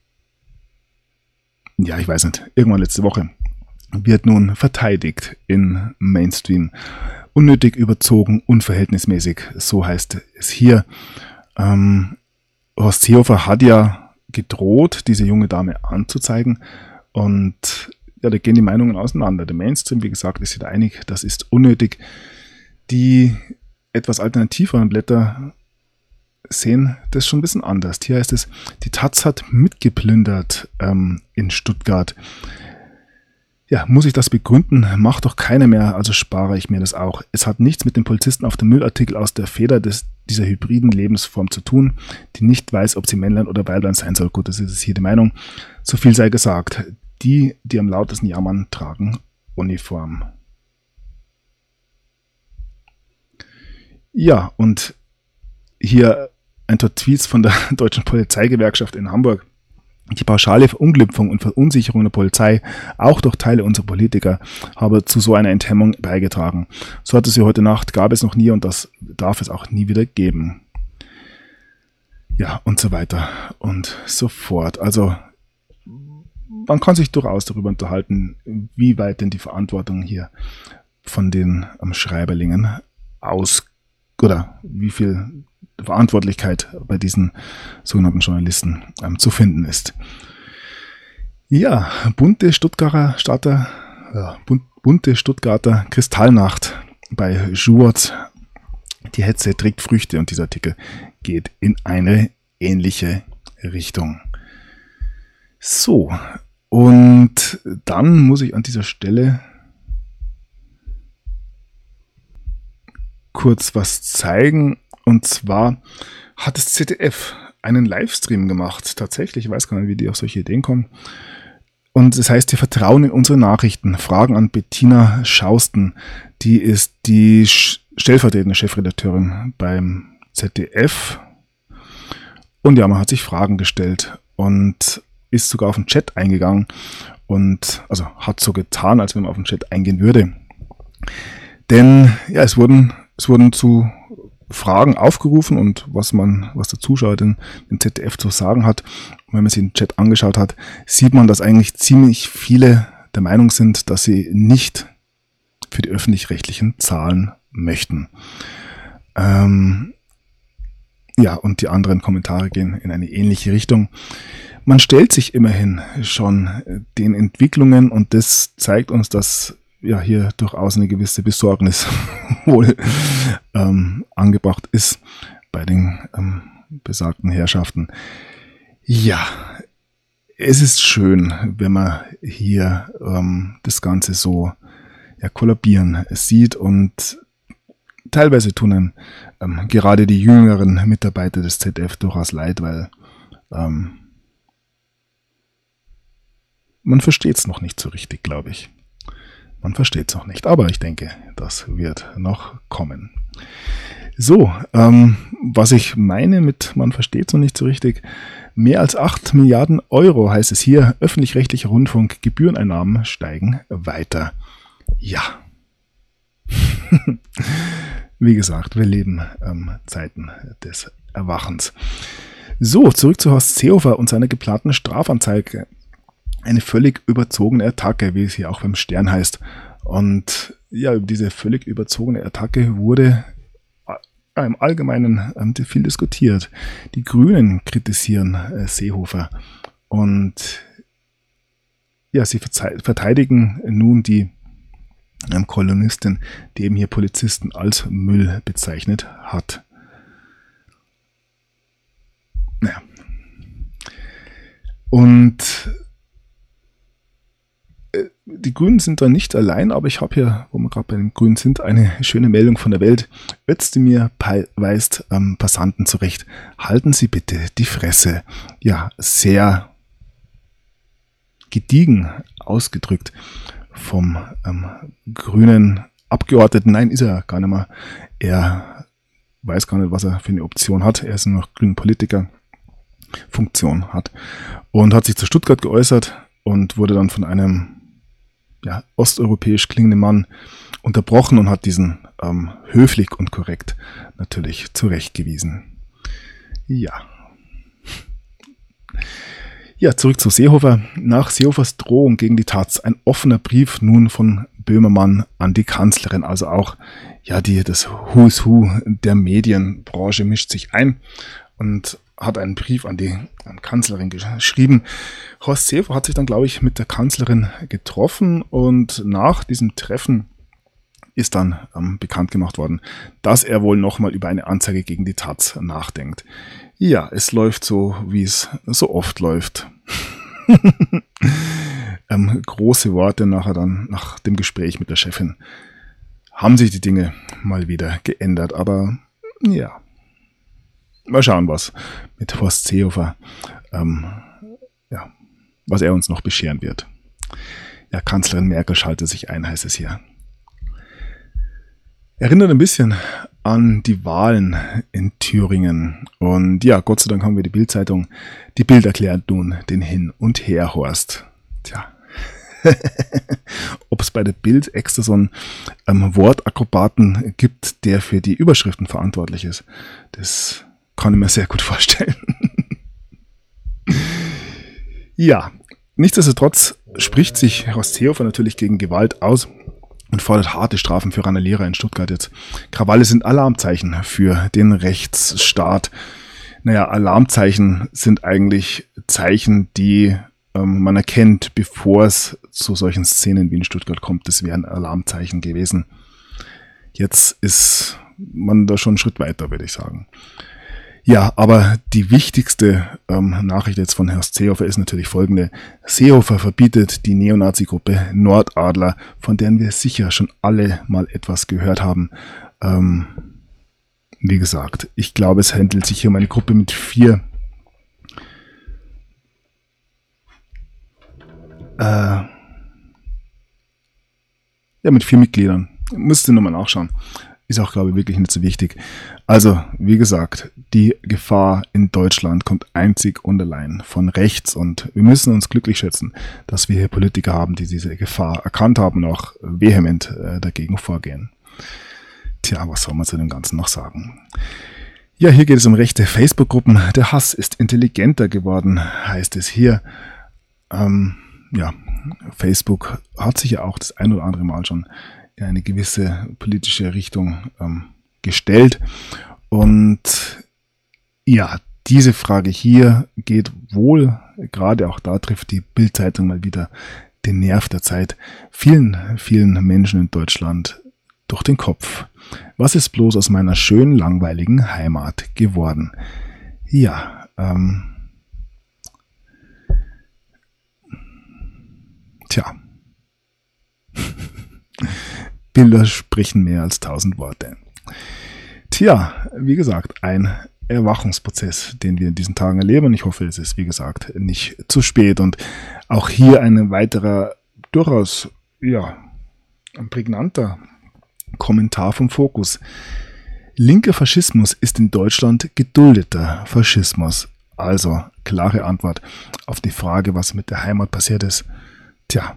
ja, ich weiß nicht, irgendwann letzte Woche, wird nun verteidigt in Mainstream. Unnötig, überzogen, unverhältnismäßig, so heißt es hier. Horst Seehofer hat ja gedroht, diese junge Dame anzuzeigen, und ja, da gehen die Meinungen auseinander. Der Mainstream, wie gesagt, ist sich da einig, das ist unnötig. Die etwas alternativeren Blätter sehen das schon ein bisschen anders. Hier heißt es, die Taz hat mitgeplündert in Stuttgart. Ja, muss ich das begründen? Macht doch keiner mehr, also spare ich mir das auch. Es hat nichts mit den Polizisten auf dem Müllartikel aus der Feder dieser hybriden Lebensform zu tun, die nicht weiß, ob sie Männlein oder Weiblein sein soll. Gut, das ist hier die Meinung. So viel sei gesagt. Die am lautesten jammern, tragen Uniform. Ja, und hier ein paar Tweets von der Deutschen Polizeigewerkschaft in Hamburg. Die pauschale Verunglimpfung und Verunsicherung der Polizei, auch durch Teile unserer Politiker, habe zu so einer Enthemmung beigetragen. So hat es heute Nacht, gab es noch nie, und das darf es auch nie wieder geben. Ja, und so weiter und so fort. Also man kann sich durchaus darüber unterhalten, wie weit denn die Verantwortung hier von den Schreiberlingen oder wie viel Verantwortlichkeit bei diesen sogenannten Journalisten zu finden ist. Ja, bunte Stuttgarter Kristallnacht bei Juarez. Die Hetze trägt Früchte, und dieser Artikel geht in eine ähnliche Richtung. So, und dann muss ich an dieser Stelle kurz was zeigen. Und zwar hat das ZDF einen Livestream gemacht. Tatsächlich, ich weiß gar nicht, wie die auf solche Ideen kommen. Und das heißt, wir vertrauen in unsere Nachrichten. Fragen an Bettina Schausten. Die ist die stellvertretende Chefredakteurin beim ZDF. Und ja, man hat sich Fragen gestellt und ist sogar auf den Chat eingegangen. Und also hat so getan, als wenn man auf den Chat eingehen würde. Denn ja, es wurden zu Fragen aufgerufen, und was der Zuschauer denn im ZDF zu sagen hat. Und wenn man sich den Chat angeschaut hat, sieht man, dass eigentlich ziemlich viele der Meinung sind, dass sie nicht für die öffentlich-rechtlichen zahlen möchten. Ja, und die anderen Kommentare gehen in eine ähnliche Richtung. Man stellt sich immerhin schon den Entwicklungen, und das zeigt uns, dass ja hier durchaus eine gewisse Besorgnis wohl angebracht ist bei den besagten Herrschaften. Ja, es ist schön, wenn man hier das Ganze so kollabieren sieht, und teilweise tun gerade die jüngeren Mitarbeiter des ZDF durchaus leid, weil man versteht es noch nicht so richtig, glaube ich. Man versteht es noch nicht, aber ich denke, das wird noch kommen. So, was ich meine mit man versteht es noch nicht so richtig, mehr als 8 Milliarden Euro heißt es hier, öffentlich-rechtlicher Rundfunk, Gebühreneinnahmen steigen weiter. Ja. Wie gesagt, wir leben Zeiten des Erwachens. So, zurück zu Horst Seehofer und seiner geplanten Strafanzeige. Eine völlig überzogene Attacke, wie es hier auch beim Stern heißt. Und ja, über diese völlig überzogene Attacke wurde im Allgemeinen viel diskutiert. Die Grünen kritisieren Seehofer und ja, sie verteidigen nun die Kolumnistin, die eben hier Polizisten als Müll bezeichnet hat. Naja. Und die Grünen sind da nicht allein, aber ich habe hier, wo wir gerade bei den Grünen sind, eine schöne Meldung von der Welt. Özdemir weist Passanten zurecht. Halten Sie bitte die Fresse. Ja, sehr gediegen ausgedrückt vom grünen Abgeordneten. Nein, ist er gar nicht mehr. Er weiß gar nicht, was er für eine Option hat. Er ist nur noch grünen Politiker, Funktion hat. Und hat sich zu Stuttgart geäußert und wurde dann von einem osteuropäisch klingenden Mann unterbrochen und hat diesen höflich und korrekt natürlich zurechtgewiesen. Ja. Ja, zurück zu Seehofer. Nach Seehofers Drohung gegen die Taz ein offener Brief nun von Böhmermann an die Kanzlerin. Also auch das Who's Who der Medienbranche mischt sich ein und hat einen Brief an die Kanzlerin geschrieben. Horst Seehofer hat sich dann, glaube ich, mit der Kanzlerin getroffen und nach diesem Treffen ist dann bekannt gemacht worden, dass er wohl nochmal über eine Anzeige gegen die Taz nachdenkt. Ja, es läuft so, wie es so oft läuft. Große Worte nach dem Gespräch mit der Chefin haben sich die Dinge mal wieder geändert, aber ja. Mal schauen, was mit Horst Seehofer, was er uns noch bescheren wird. Ja, Kanzlerin Merkel schaltet sich ein, heißt es hier. Erinnert ein bisschen an die Wahlen in Thüringen. Und ja, Gott sei Dank haben wir die Bild-Zeitung. Die Bild erklärt nun den Hin- und Her-Horst. Tja. Ob es bei der Bild extra so einen Wortakrobaten gibt, der für die Überschriften verantwortlich ist, das kann ich mir sehr gut vorstellen. Ja, nichtsdestotrotz spricht sich Horst Seehofer natürlich gegen Gewalt aus und fordert harte Strafen für Randalierer in Stuttgart jetzt. Krawalle sind Alarmzeichen für den Rechtsstaat. Naja, Alarmzeichen sind eigentlich Zeichen, die man erkennt, bevor es zu solchen Szenen wie in Stuttgart kommt. Das wären Alarmzeichen gewesen. Jetzt ist man da schon einen Schritt weiter, würde ich sagen. Ja, aber die wichtigste Nachricht jetzt von Horst Seehofer ist natürlich folgende. Seehofer verbietet die Neonazi-Gruppe Nordadler, von deren wir sicher schon alle mal etwas gehört haben. Wie gesagt, ich glaube, es handelt sich hier um eine Gruppe mit 4 Mitgliedern. Müsste nochmal nachschauen. Ist auch, glaube ich, wirklich nicht so wichtig. Also, wie gesagt, die Gefahr in Deutschland kommt einzig und allein von rechts und wir müssen uns glücklich schätzen, dass wir hier Politiker haben, die diese Gefahr erkannt haben und auch vehement dagegen vorgehen. Tja, was soll man zu dem Ganzen noch sagen? Ja, hier geht es um rechte Facebook-Gruppen. Der Hass ist intelligenter geworden, heißt es hier. Facebook hat sich ja auch das ein oder andere Mal schon in eine gewisse politische Richtung gestellt. Und ja, diese Frage hier geht wohl, gerade auch da trifft die Bild-Zeitung mal wieder den Nerv der Zeit, vielen, vielen Menschen in Deutschland durch den Kopf. Was ist bloß aus meiner schönen, langweiligen Heimat geworden? Ja, tja. Bilder sprechen mehr als 1000 Worte. Tja, wie gesagt, ein Erwachungsprozess, den wir in diesen Tagen erleben. Und ich hoffe, es ist, wie gesagt, nicht zu spät. Und auch hier ein weiterer, durchaus, ein prägnanter Kommentar vom Fokus. Linker Faschismus ist in Deutschland geduldeter Faschismus. Also, klare Antwort auf die Frage, was mit der Heimat passiert ist. Tja,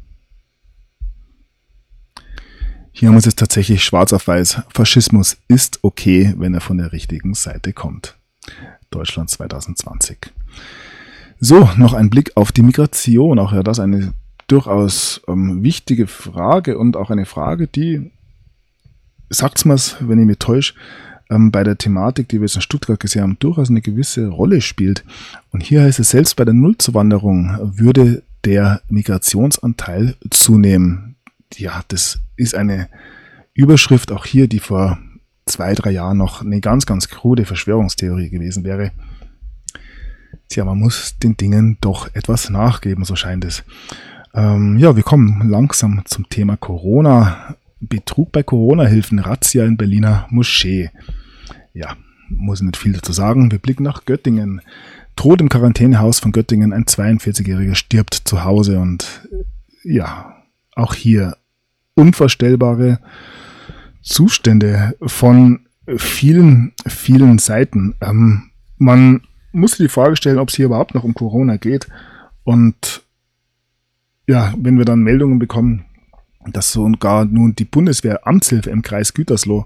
hier haben wir es jetzt tatsächlich schwarz auf weiß. Faschismus ist okay, wenn er von der richtigen Seite kommt. Deutschland 2020. So, noch ein Blick auf die Migration. Auch das eine durchaus wichtige Frage und auch eine Frage, die, sagt's mir's, wenn ich mich täusche, bei der Thematik, die wir jetzt in Stuttgart gesehen haben, durchaus eine gewisse Rolle spielt. Und hier heißt es, selbst bei der Nullzuwanderung würde der Migrationsanteil zunehmen. Ja, das ist eine Überschrift auch hier, die vor 2-3 Jahren noch eine ganz, ganz krude Verschwörungstheorie gewesen wäre. Tja, man muss den Dingen doch etwas nachgeben, so scheint es. Wir kommen langsam zum Thema Corona. Betrug bei Corona-Hilfen, Razzia in Berliner Moschee. Ja, muss nicht viel dazu sagen. Wir blicken nach Göttingen. Tod im Quarantänehaus von Göttingen. Ein 42-Jähriger stirbt zu Hause. Und ja, auch hier unvorstellbare Zustände von vielen, vielen Seiten. Man muss sich die Frage stellen, ob es hier überhaupt noch um Corona geht. Und ja, wenn wir dann Meldungen bekommen, dass sogar nun die Bundeswehr Amtshilfe im Kreis Gütersloh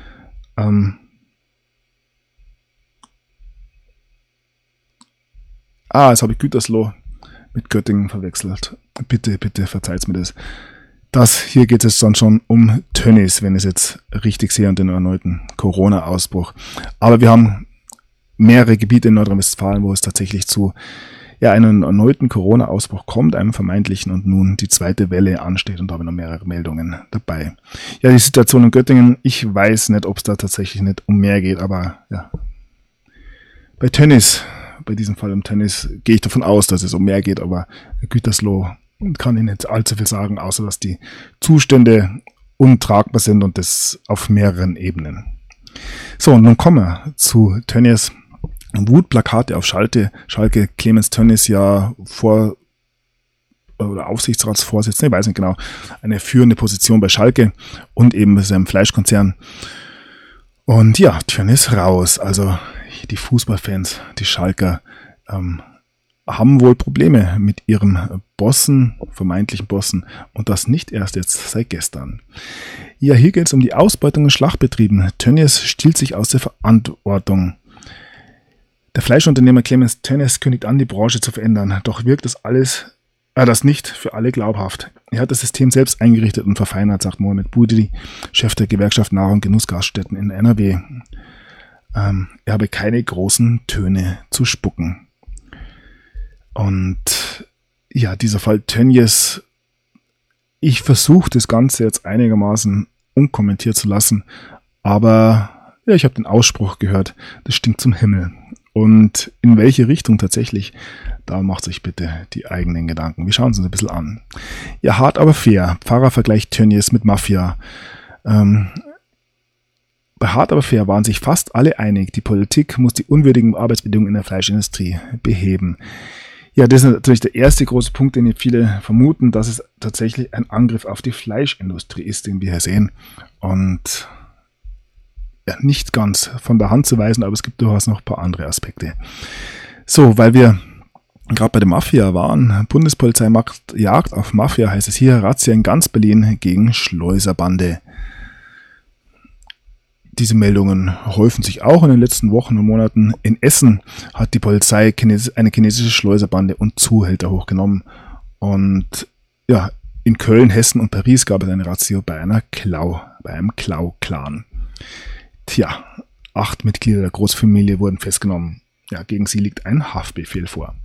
jetzt habe ich Gütersloh mit Göttingen verwechselt. Bitte verzeiht mir das. Hier geht es dann schon um Tönnies, wenn ich es jetzt richtig sehe, und den erneuten Corona-Ausbruch. Aber wir haben mehrere Gebiete in Nordrhein-Westfalen, wo es tatsächlich zu einen erneuten Corona-Ausbruch kommt, einem vermeintlichen, und nun die zweite Welle ansteht, und da habe ich noch mehrere Meldungen dabei. Ja, die Situation in Göttingen, ich weiß nicht, ob es da tatsächlich nicht um mehr geht, aber ja. Bei diesem Fall um Tönnies, gehe ich davon aus, dass es um mehr geht, aber Gütersloh kann ich nicht allzu viel sagen, außer dass die Zustände untragbar sind, und das auf mehreren Ebenen. So, und nun kommen wir zu Tönnies. Wutplakate auf Schalke. Clemens Tönnies ja Aufsichtsratsvorsitzender, ich weiß nicht genau, eine führende Position bei Schalke und eben bei seinem Fleischkonzern. Und ja, Tönnies raus. Also die Fußballfans, die Schalker, haben wohl Probleme mit ihrem vermeintlichen Bossen, und das nicht erst jetzt seit gestern. Ja, hier geht es um die Ausbeutung in Schlachtbetrieben. Tönnies stiehlt sich aus der Verantwortung. Der Fleischunternehmer Clemens Tönnies kündigt an, die Branche zu verändern, doch wirkt das nicht für alle glaubhaft. Er hat das System selbst eingerichtet und verfeinert, sagt Mohamed Boudi, Chef der Gewerkschaft Nahrung und Genussgaststätten in NRW. Er habe keine großen Töne zu spucken. Und ja, dieser Fall Tönnies, ich versuche das Ganze jetzt einigermaßen unkommentiert zu lassen, aber ja, ich habe den Ausspruch gehört, das stinkt zum Himmel. Und in welche Richtung tatsächlich, da macht sich bitte die eigenen Gedanken. Wir schauen uns ein bisschen an. Ja, hart aber fair. Pfarrer vergleicht Tönnies mit Mafia. Bei hart aber fair waren sich fast alle einig, die Politik muss die unwürdigen Arbeitsbedingungen in der Fleischindustrie beheben. Ja, das ist natürlich der erste große Punkt, den viele vermuten, dass es tatsächlich ein Angriff auf die Fleischindustrie ist, den wir hier sehen. Und ja, nicht ganz von der Hand zu weisen, aber es gibt durchaus noch ein paar andere Aspekte. So, weil wir gerade bei der Mafia waren, Bundespolizei macht Jagd auf Mafia, heißt es hier, Razzia in ganz Berlin gegen Schleuserbande. Diese Meldungen häufen sich auch in den letzten Wochen und Monaten. In Essen hat die Polizei eine chinesische Schleuserbande und Zuhälter hochgenommen. Und ja, in Köln, Hessen und Paris gab es eine Razzia bei einem Klau-Clan. Tja, 8 Mitglieder der Großfamilie wurden festgenommen. Ja, gegen sie liegt ein Haftbefehl vor.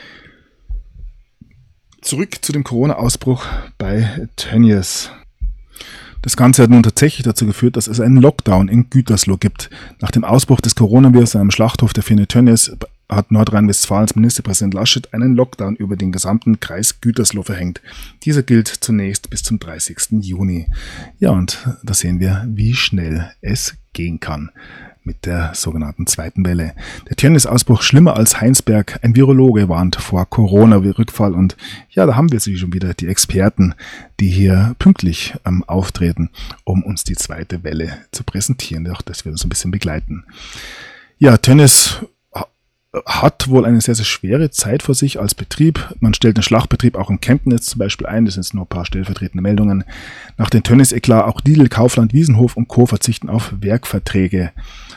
Zurück zu dem Corona-Ausbruch bei Tönnies. Das Ganze hat nun tatsächlich dazu geführt, dass es einen Lockdown in Gütersloh gibt. Nach dem Ausbruch des Coronavirus am Schlachthof der Firma Tönnies hat Nordrhein-Westfalens Ministerpräsident Laschet einen Lockdown über den gesamten Kreis Gütersloh verhängt. Dieser gilt zunächst bis zum 30. Juni. Ja, und da sehen wir, wie schnell es gehen kann. mit der sogenannten zweiten Welle. Der Tönnies-Ausbruch schlimmer als Heinsberg. Ein Virologe warnt vor Corona-Rückfall. Und ja, da haben wir sie schon wieder, die Experten, die hier pünktlich auftreten, um uns die zweite Welle zu präsentieren. Auch das wird uns ein bisschen begleiten. Ja, Tönnies hat wohl eine sehr, sehr schwere Zeit vor sich als Betrieb. Man stellt den Schlachtbetrieb auch in Kempten jetzt zum Beispiel ein. Das sind jetzt nur ein paar stellvertretende Meldungen. Nach den Tönnies-Eklat auch Lidl, Kaufland, Wiesenhof und Co. verzichten auf Werkverträge.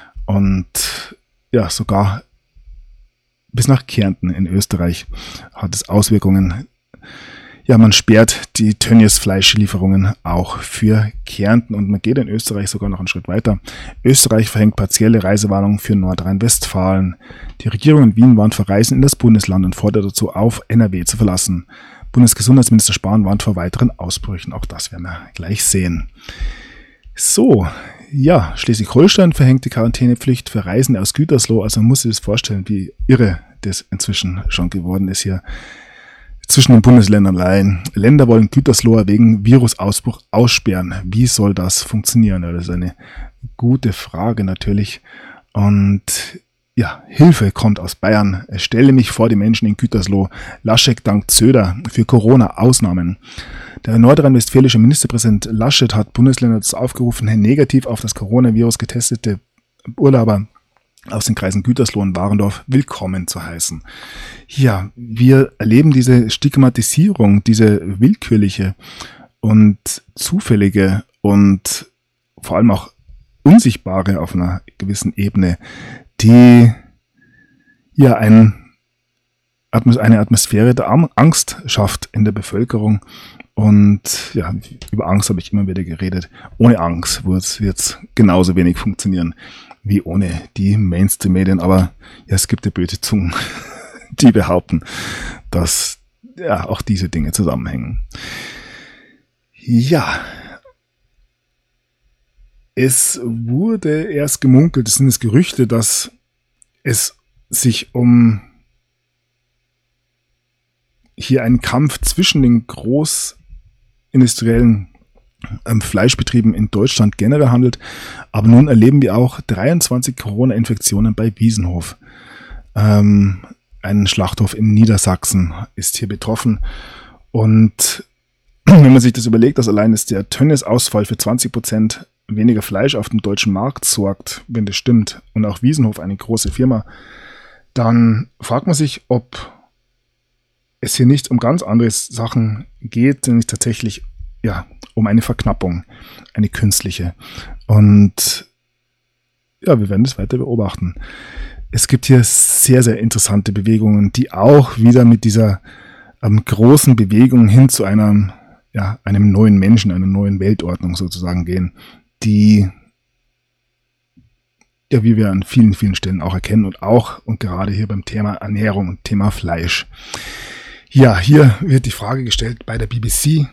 Und ja, sogar bis nach Kärnten in Österreich hat es Auswirkungen. Ja, man sperrt die Tönnies Fleischlieferungen auch für Kärnten und man geht in Österreich sogar noch einen Schritt weiter. Österreich verhängt partielle Reisewarnungen für Nordrhein-Westfalen. Die Regierung in Wien warnt vor Reisen in das Bundesland und fordert dazu auf, NRW zu verlassen. Bundesgesundheitsminister Spahn warnt vor weiteren Ausbrüchen. Auch das werden wir gleich sehen. So, ja, Schleswig-Holstein verhängt die Quarantänepflicht für Reisende aus Gütersloh. Also man muss sich das vorstellen, wie irre das inzwischen schon geworden ist hier. Zwischen den Bundesländern allein. Länder wollen Gütersloher wegen Virusausbruch aussperren. Wie soll das funktionieren? Ja, das ist eine gute Frage natürlich. Und ja, Hilfe kommt aus Bayern. Ich stelle mich vor die Menschen in Gütersloh. Laschet dankt Söder für Corona-Ausnahmen. Der nordrhein-westfälische Ministerpräsident Laschet hat Bundesländer dazu aufgerufen, negativ auf das Coronavirus getestete Urlauber aus den Kreisen Gütersloh und Warendorf willkommen zu heißen. Ja, wir erleben diese Stigmatisierung, diese willkürliche und zufällige und vor allem auch unsichtbare auf einer gewissen Ebene, die ja eine Atmosphäre der Angst schafft in der Bevölkerung. Und ja, über Angst habe ich immer wieder geredet. Ohne Angst wird es genauso wenig funktionieren wie ohne die Mainstream-Medien. Aber ja, es gibt ja böse Zungen, die behaupten, dass ja auch diese Dinge zusammenhängen. Ja, es wurde erst gemunkelt, es sind es Gerüchte, dass es sich um hier einen Kampf zwischen den großindustriellen Fleischbetrieben in Deutschland generell handelt. Aber nun erleben wir auch 23 Corona-Infektionen bei Wiesenhof. Ein Schlachthof in Niedersachsen ist hier betroffen. Und wenn man sich das überlegt, dass allein ist der Tönnies-Ausfall für 20% weniger Fleisch auf dem deutschen Markt sorgt, wenn das stimmt, und auch Wiesenhof, eine große Firma, dann fragt man sich, ob es hier nicht um ganz andere Sachen geht, nämlich tatsächlich ja um eine Verknappung, eine künstliche. Und ja, wir werden das weiter beobachten. Es gibt hier sehr, sehr interessante Bewegungen, die auch wieder mit dieser großen Bewegung hin zu einem neuen Menschen, einer neuen Weltordnung sozusagen gehen, die, ja, wie wir an vielen, vielen Stellen auch erkennen und gerade hier beim Thema Ernährung und Thema Fleisch. Ja, hier wird die Frage gestellt bei der BBC,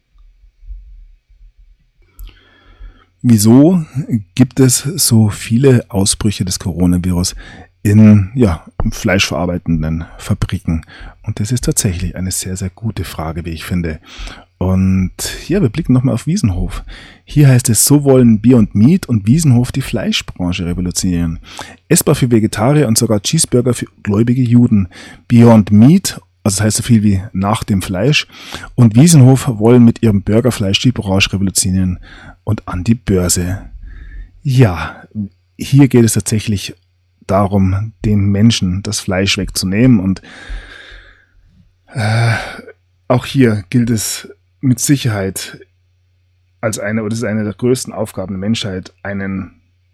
wieso gibt es so viele Ausbrüche des Coronavirus in fleischverarbeitenden Fabriken? Und das ist tatsächlich eine sehr, sehr gute Frage, wie ich finde. Und ja, wir blicken nochmal auf Wiesenhof. Hier heißt es, so wollen Beyond Meat und Wiesenhof die Fleischbranche revolutionieren. Essbar für Vegetarier und sogar Cheeseburger für gläubige Juden. Beyond Meat, also das heißt so viel wie nach dem Fleisch, und Wiesenhof wollen mit ihrem Burgerfleisch die Branche revolutionieren und an die Börse. Ja, hier geht es tatsächlich darum, dem Menschen das Fleisch wegzunehmen, und auch hier gilt es mit Sicherheit das ist eine der größten Aufgaben der Menschheit, ein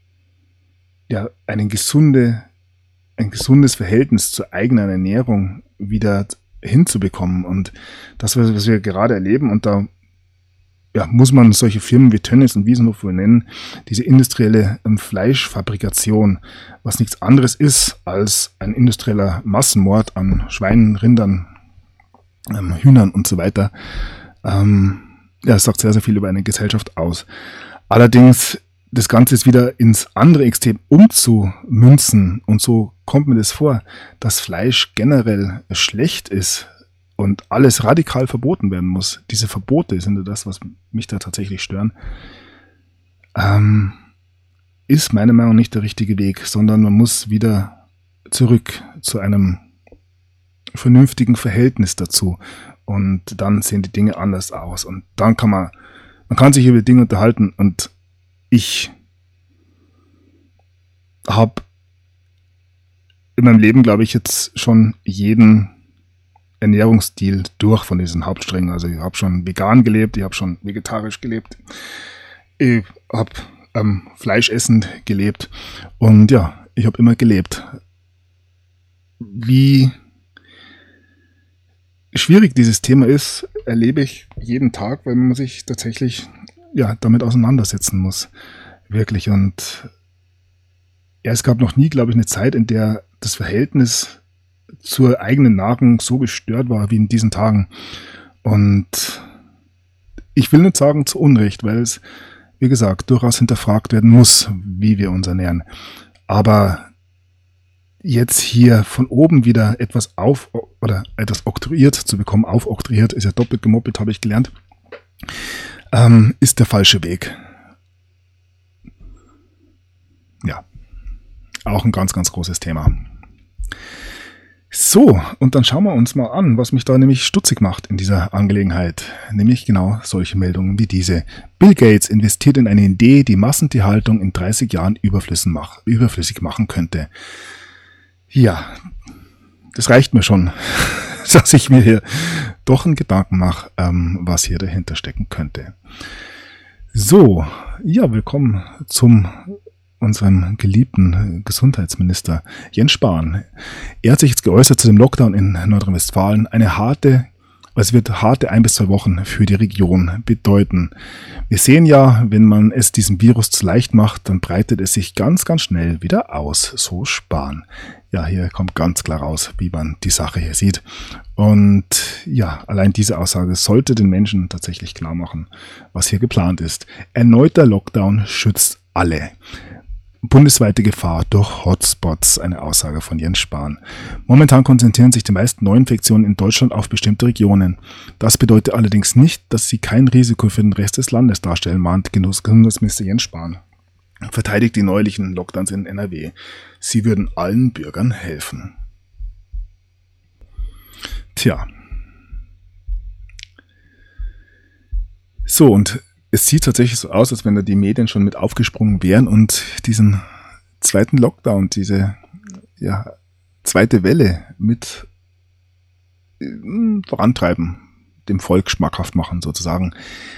gesundes Verhältnis zur eigenen Ernährung wieder hinzubekommen. Und das, was wir gerade erleben, und da muss man solche Firmen wie Tönnies und Wiesenhof wohl nennen, diese industrielle Fleischfabrikation, was nichts anderes ist als ein industrieller Massenmord an Schweinen, Rindern, Hühnern und so weiter. Es sagt sehr, sehr viel über eine Gesellschaft aus. Allerdings das Ganze ist wieder ins andere Extrem umzumünzen, und so kommt mir das vor, dass Fleisch generell schlecht ist und alles radikal verboten werden muss. Diese Verbote sind das, was mich da tatsächlich stören. ist meiner Meinung nach nicht der richtige Weg, sondern man muss wieder zurück zu einem vernünftigen Verhältnis dazu. Und dann sehen die Dinge anders aus. Und dann man kann sich über Dinge unterhalten. Und ich habe in meinem Leben, glaube ich, jetzt schon jeden Ernährungsstil durch von diesen Hauptsträngen. Also ich habe schon vegan gelebt, ich habe schon vegetarisch gelebt, ich habe fleischessend gelebt und ja, ich habe immer gelebt. Wie schwierig dieses Thema ist, erlebe ich jeden Tag, weil man sich tatsächlich damit auseinandersetzen muss. Wirklich. Und es gab noch nie, glaube ich, eine Zeit, in der das Verhältnis zur eigenen Nahrung so gestört war wie in diesen Tagen. Und ich will nicht sagen zu Unrecht, weil es, wie gesagt, durchaus hinterfragt werden muss, wie wir uns ernähren. Aber jetzt hier von oben wieder etwas etwas oktroyiert zu bekommen, aufoktroyiert, ist ja doppelt gemoppelt, habe ich gelernt, ist der falsche Weg. Ja, auch ein ganz, ganz großes Thema. So, und dann schauen wir uns mal an, was mich da nämlich stutzig macht in dieser Angelegenheit. Nämlich genau solche Meldungen wie diese. Bill Gates investiert in eine Idee, die Massentierhaltung in 30 Jahren überflüssig machen könnte. Ja, das reicht mir schon, dass ich mir hier doch einen Gedanken mache, was hier dahinter stecken könnte. So, ja, willkommen zum unserem geliebten Gesundheitsminister Jens Spahn. Er hat sich jetzt geäußert zu dem Lockdown in Nordrhein-Westfalen. Es wird harte 1 bis 2 Wochen für die Region bedeuten. Wir sehen ja, wenn man es diesem Virus zu leicht macht, dann breitet es sich ganz, ganz schnell wieder aus. So Spahn. Ja, hier kommt ganz klar raus, wie man die Sache hier sieht. Und ja, allein diese Aussage sollte den Menschen tatsächlich klar machen, was hier geplant ist. Erneuter Lockdown schützt alle. Bundesweite Gefahr durch Hotspots, eine Aussage von Jens Spahn. Momentan konzentrieren sich die meisten Neuinfektionen in Deutschland auf bestimmte Regionen. Das bedeutet allerdings nicht, dass sie kein Risiko für den Rest des Landes darstellen, mahnt Gesundheitsminister Jens Spahn. Verteidigt die neulichen Lockdowns in NRW. Sie würden allen Bürgern helfen. Tja. So, und es sieht tatsächlich so aus, als wenn da die Medien schon mit aufgesprungen wären und diesen zweiten Lockdown, diese zweite Welle mit vorantreiben, dem Volk schmackhaft machen sozusagen.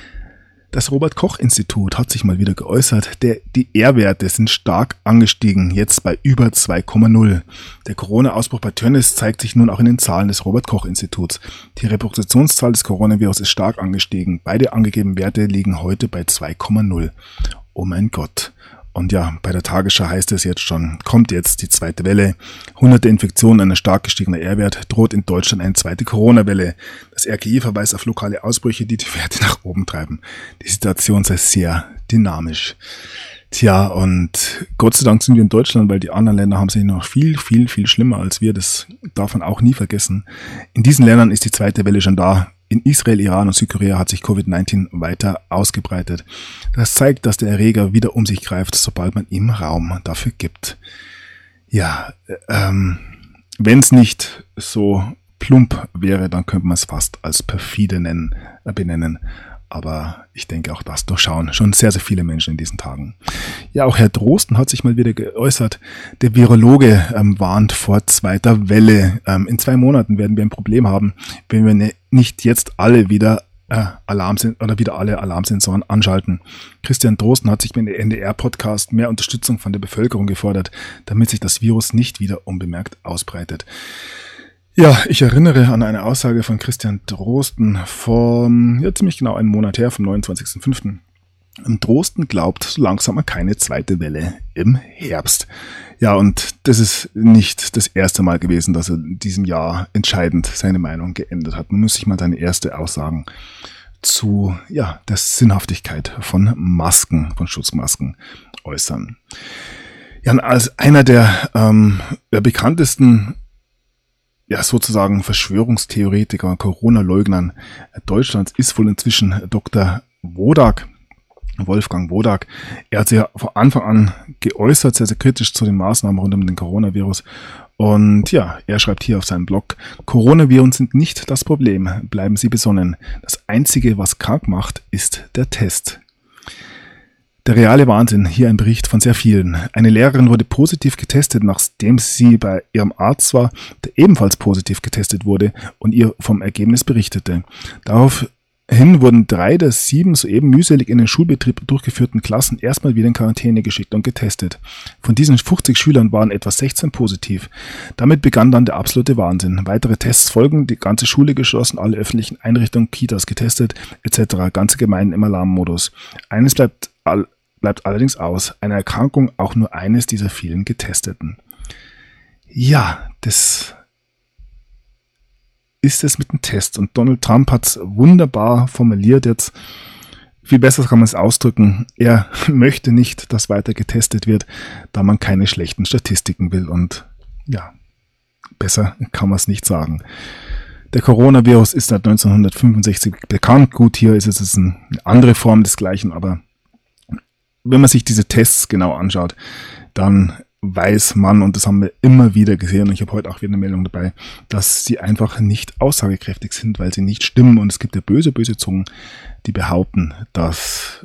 Das Robert-Koch-Institut hat sich mal wieder geäußert. Die R-Werte sind stark angestiegen, jetzt bei über 2,0. Der Corona-Ausbruch bei Tönnies zeigt sich nun auch in den Zahlen des Robert-Koch-Instituts. Die Reproduktionszahl des Coronavirus ist stark angestiegen. Beide angegebenen Werte liegen heute bei 2,0. Oh mein Gott. Und ja, bei der Tagesschau heißt es jetzt schon, kommt jetzt die zweite Welle. Hunderte Infektionen, ein stark gestiegener R-Wert, droht in Deutschland eine zweite Corona-Welle. Das RKI verweist auf lokale Ausbrüche, die die Werte nach oben treiben. Die Situation sei sehr dynamisch. Tja, und Gott sei Dank sind wir in Deutschland, weil die anderen Länder haben sich noch viel, viel, viel schlimmer als wir. Das darf man auch nie vergessen. In diesen Ländern ist die zweite Welle schon da. In Israel, Iran und Südkorea hat sich Covid-19 weiter ausgebreitet. Das zeigt, dass der Erreger wieder um sich greift, sobald man ihm Raum dafür gibt. Ja, wenn es nicht so plump wäre, dann könnte man es fast als perfide benennen. Aber ich denke, auch das durchschauen schon sehr, sehr viele Menschen in diesen Tagen. Ja, auch Herr Drosten hat sich mal wieder geäußert. Der Virologe warnt vor zweiter Welle. In 2 Monaten werden wir ein Problem haben, wenn wir nicht jetzt alle wieder alle Alarmsensoren anschalten. Christian Drosten hat sich mit dem NDR-Podcast mehr Unterstützung von der Bevölkerung gefordert, damit sich das Virus nicht wieder unbemerkt ausbreitet. Ja, ich erinnere an eine Aussage von Christian Drosten vom, ziemlich genau einen Monat her, vom 29.05. Drosten glaubt so langsam an keine zweite Welle im Herbst. Ja, und das ist nicht das erste Mal gewesen, dass er in diesem Jahr entscheidend seine Meinung geändert hat. Man muss sich mal seine erste Aussagen zu, der Sinnhaftigkeit von Masken, von Schutzmasken äußern. Ja, als einer der bekanntesten sozusagen Verschwörungstheoretiker, Corona-Leugnern Deutschlands ist wohl inzwischen Dr. Wodak. Wolfgang Wodak. Er hat sich ja von Anfang an geäußert, sehr, sehr kritisch zu den Maßnahmen rund um den Coronavirus. Und ja, er schreibt hier auf seinem Blog: Coronaviren sind nicht das Problem, bleiben Sie besonnen. Das Einzige, was krank macht, ist der Test. Der reale Wahnsinn, hier ein Bericht von sehr vielen. Eine Lehrerin wurde positiv getestet, nachdem sie bei ihrem Arzt war, der ebenfalls positiv getestet wurde und ihr vom Ergebnis berichtete. Daraufhin wurden 3 der 7 soeben mühselig in den Schulbetrieb durchgeführten Klassen erstmal wieder in Quarantäne geschickt und getestet. Von diesen 50 Schülern waren etwa 16 positiv. Damit begann dann der absolute Wahnsinn. Weitere Tests folgen, die ganze Schule geschlossen, alle öffentlichen Einrichtungen, Kitas getestet, etc. Ganze Gemeinden im Alarmmodus. Eines bleibt allerdings aus: eine Erkrankung, auch nur eines dieser vielen Getesteten. Ja, das ist es mit dem Test. Und Donald Trump hat es wunderbar formuliert jetzt. Viel besser kann man es ausdrücken. Er möchte nicht, dass weiter getestet wird, da man keine schlechten Statistiken will. Und ja, besser kann man es nicht sagen. Der Coronavirus ist seit 1965 bekannt. Gut, hier ist es eine andere Form des Gleichen, aber wenn man sich diese Tests genau anschaut, dann weiß man, und das haben wir immer wieder gesehen, und ich habe heute auch wieder eine Meldung dabei, dass sie einfach nicht aussagekräftig sind, weil sie nicht stimmen. Und es gibt ja böse, böse Zungen, die behaupten, dass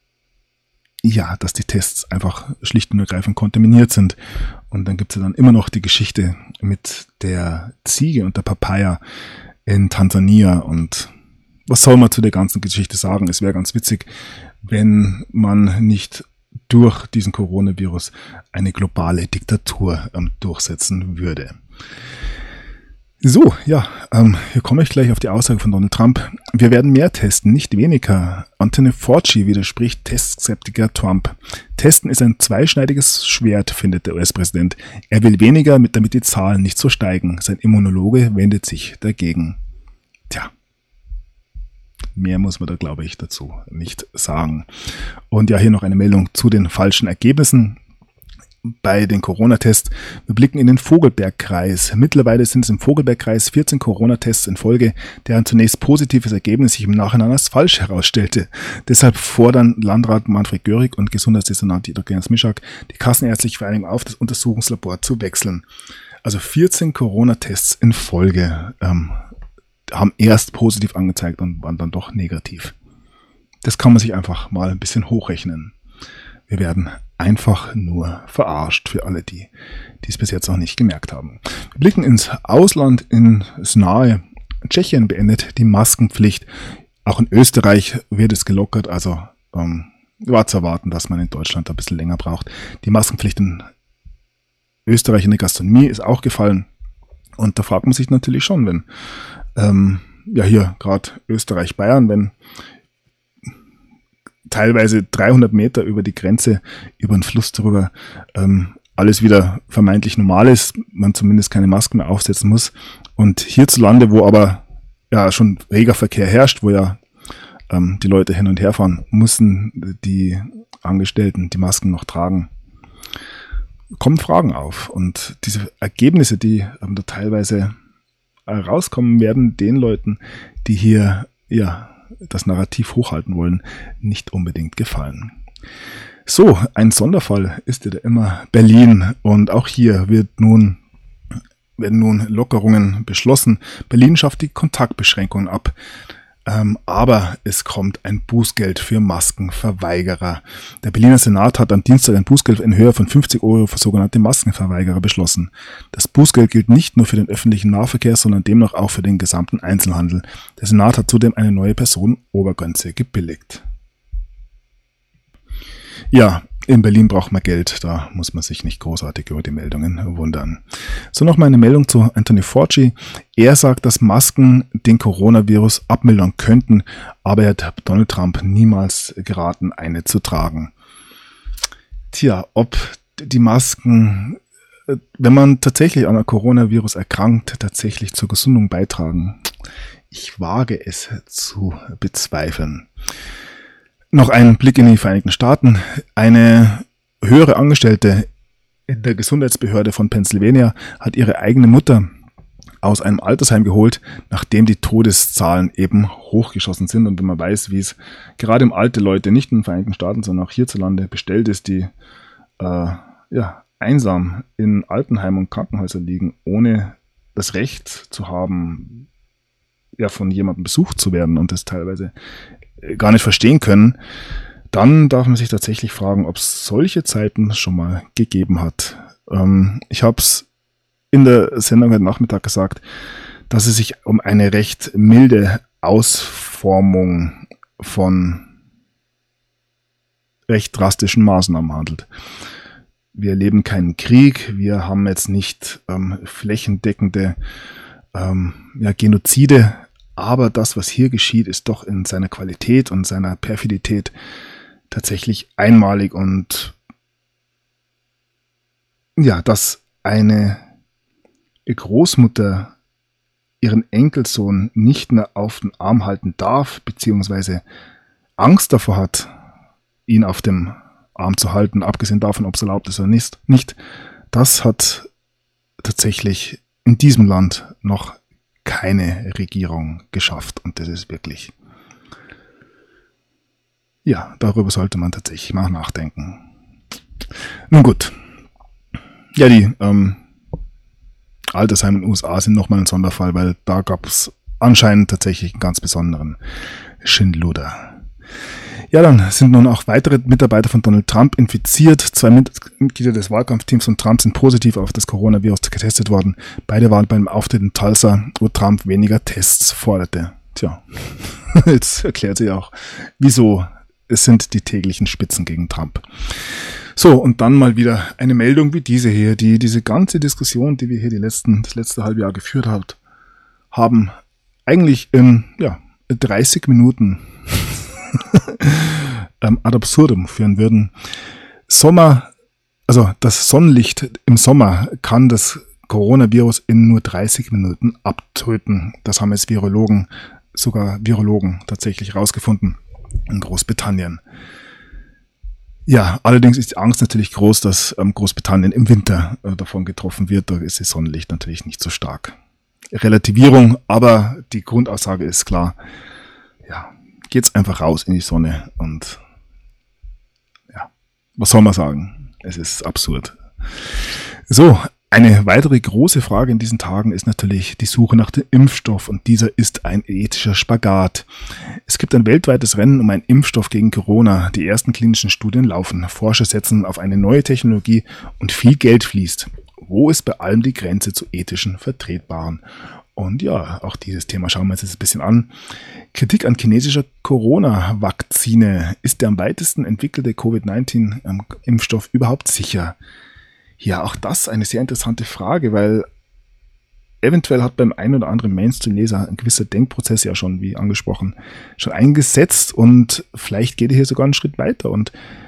die Tests einfach schlicht und ergreifend kontaminiert sind. Und dann gibt es ja dann immer noch die Geschichte mit der Ziege und der Papaya in Tansania. Und was soll man zu der ganzen Geschichte sagen? Es wäre ganz witzig, wenn man nicht durch diesen Coronavirus eine globale Diktatur durchsetzen würde. So, ja, hier komme ich gleich auf die Aussage von Donald Trump. Wir werden mehr testen, nicht weniger. Anthony Fauci widerspricht Testskeptiker Trump. Testen ist ein zweischneidiges Schwert, findet der US-Präsident. Er will weniger, damit die Zahlen nicht so steigen. Sein Immunologe wendet sich dagegen. Tja. Mehr muss man da, glaube ich, dazu nicht sagen. Und ja, hier noch eine Meldung zu den falschen Ergebnissen bei den Corona-Tests. Wir blicken in den Vogelbergkreis. Mittlerweile sind es im Vogelbergkreis 14 Corona-Tests in Folge, deren zunächst positives Ergebnis sich im Nachhinein als falsch herausstellte. Deshalb fordern Landrat Manfred Görig und Gesundheitsdezernent Dieter Mischak die Kassenärztliche Vereinigung auf, das Untersuchungslabor zu wechseln. Also 14 Corona-Tests in Folge haben erst positiv angezeigt und waren dann doch negativ. Das kann man sich einfach mal ein bisschen hochrechnen. Wir werden einfach nur verarscht für alle, die es bis jetzt noch nicht gemerkt haben. Wir blicken ins Ausland, ins nahe Tschechien beendet die Maskenpflicht. Auch in Österreich wird es gelockert, also war zu erwarten, dass man in Deutschland ein bisschen länger braucht. Die Maskenpflicht in Österreich in der Gastronomie ist auch gefallen. Und da fragt man sich natürlich schon, wenn hier gerade Österreich-Bayern, wenn teilweise 300 Meter über die Grenze, über den Fluss drüber, alles wieder vermeintlich normal ist, man zumindest keine Masken mehr aufsetzen muss. Und hierzulande, wo aber ja schon reger Verkehr herrscht, wo ja die Leute hin und her fahren, müssen die Angestellten die Masken noch tragen. Kommen Fragen auf. Und diese Ergebnisse, die da teilweise rauskommen, werden den Leuten, die hier das Narrativ hochhalten wollen, nicht unbedingt gefallen. So, ein Sonderfall ist ja immer Berlin, und auch hier werden nun Lockerungen beschlossen. Berlin schafft die Kontaktbeschränkungen ab. Aber es kommt ein Bußgeld für Maskenverweigerer. Der Berliner Senat hat am Dienstag ein Bußgeld in Höhe von 50 € für sogenannte Maskenverweigerer beschlossen. Das Bußgeld gilt nicht nur für den öffentlichen Nahverkehr, sondern demnach auch für den gesamten Einzelhandel. Der Senat hat zudem eine neue Personenobergrenze gebilligt. Ja, in Berlin braucht man Geld, da muss man sich nicht großartig über die Meldungen wundern. So, noch mal eine Meldung zu Anthony Fauci. Er sagt, dass Masken den Coronavirus abmildern könnten, aber er hat Donald Trump niemals geraten, eine zu tragen. Tja, ob die Masken, wenn man tatsächlich an einem Coronavirus erkrankt, tatsächlich zur Gesundung beitragen, ich wage es zu bezweifeln. Noch ein Blick in die Vereinigten Staaten. Eine höhere Angestellte in der Gesundheitsbehörde von Pennsylvania hat ihre eigene Mutter aus einem Altersheim geholt, nachdem die Todeszahlen eben hochgeschossen sind. Und wenn man weiß, wie es gerade um alte Leute, nicht in den Vereinigten Staaten, sondern auch hierzulande bestellt ist, die einsam in Altenheimen und Krankenhäusern liegen, ohne das Recht zu haben, von jemandem besucht zu werden und das teilweise gar nicht verstehen können, dann darf man sich tatsächlich fragen, ob es solche Zeiten schon mal gegeben hat. Ich habe es in der Sendung heute Nachmittag gesagt, dass es sich um eine recht milde Ausformung von recht drastischen Maßnahmen handelt. Wir erleben keinen Krieg, wir haben jetzt nicht flächendeckende Genozide, aber das, was hier geschieht, ist doch in seiner Qualität und seiner Perfidität tatsächlich einmalig. Und dass eine Großmutter ihren Enkelsohn nicht mehr auf den Arm halten darf, beziehungsweise Angst davor hat, ihn auf dem Arm zu halten, abgesehen davon, ob es erlaubt ist oder nicht, das hat tatsächlich in diesem Land noch keine Regierung geschafft. Und das ist wirklich, darüber sollte man tatsächlich mal nachdenken. Nun gut. Ja, die Altersheime in den USA sind nochmal ein Sonderfall, weil da gab es anscheinend tatsächlich einen ganz besonderen Schindluder. Ja, dann sind nun auch weitere Mitarbeiter von Donald Trump infiziert. 2 Mitglieder des Wahlkampfteams von Trump sind positiv auf das Coronavirus getestet worden. Beide waren beim Auftritt in Tulsa, wo Trump weniger Tests forderte. Tja, jetzt erklärt sich auch, wieso. Es sind die täglichen Spitzen gegen Trump. So, und dann mal wieder eine Meldung wie diese hier, die diese ganze Diskussion, die wir hier das letzte halbe Jahr geführt haben, eigentlich in 30 Minuten ad absurdum führen würden. Das Sonnenlicht im Sommer kann das Coronavirus in nur 30 Minuten abtöten. Das haben jetzt sogar Virologen tatsächlich rausgefunden in Großbritannien. Ja, allerdings ist die Angst natürlich groß, dass Großbritannien im Winter davon getroffen wird. Da ist das Sonnenlicht natürlich nicht so stark. Relativierung, aber die Grundaussage ist klar. Ja, geht's einfach raus in die Sonne und was soll man sagen? Es ist absurd. So, eine weitere große Frage in diesen Tagen ist natürlich die Suche nach dem Impfstoff, und dieser ist ein ethischer Spagat. Es gibt ein weltweites Rennen um einen Impfstoff gegen Corona. Die ersten klinischen Studien laufen. Forscher setzen auf eine neue Technologie und viel Geld fließt. Wo ist bei allem die Grenze zu ethischen Vertretbaren? Und auch dieses Thema schauen wir uns jetzt ein bisschen an. Kritik an chinesischer Corona-Vakzine. Ist der am weitesten entwickelte Covid-19-Impfstoff überhaupt sicher? Ja, auch das eine sehr interessante Frage, weil eventuell hat beim einen oder anderen Mainstream-Leser ein gewisser Denkprozess ja schon, wie angesprochen, schon eingesetzt, und vielleicht geht er hier sogar einen Schritt weiter und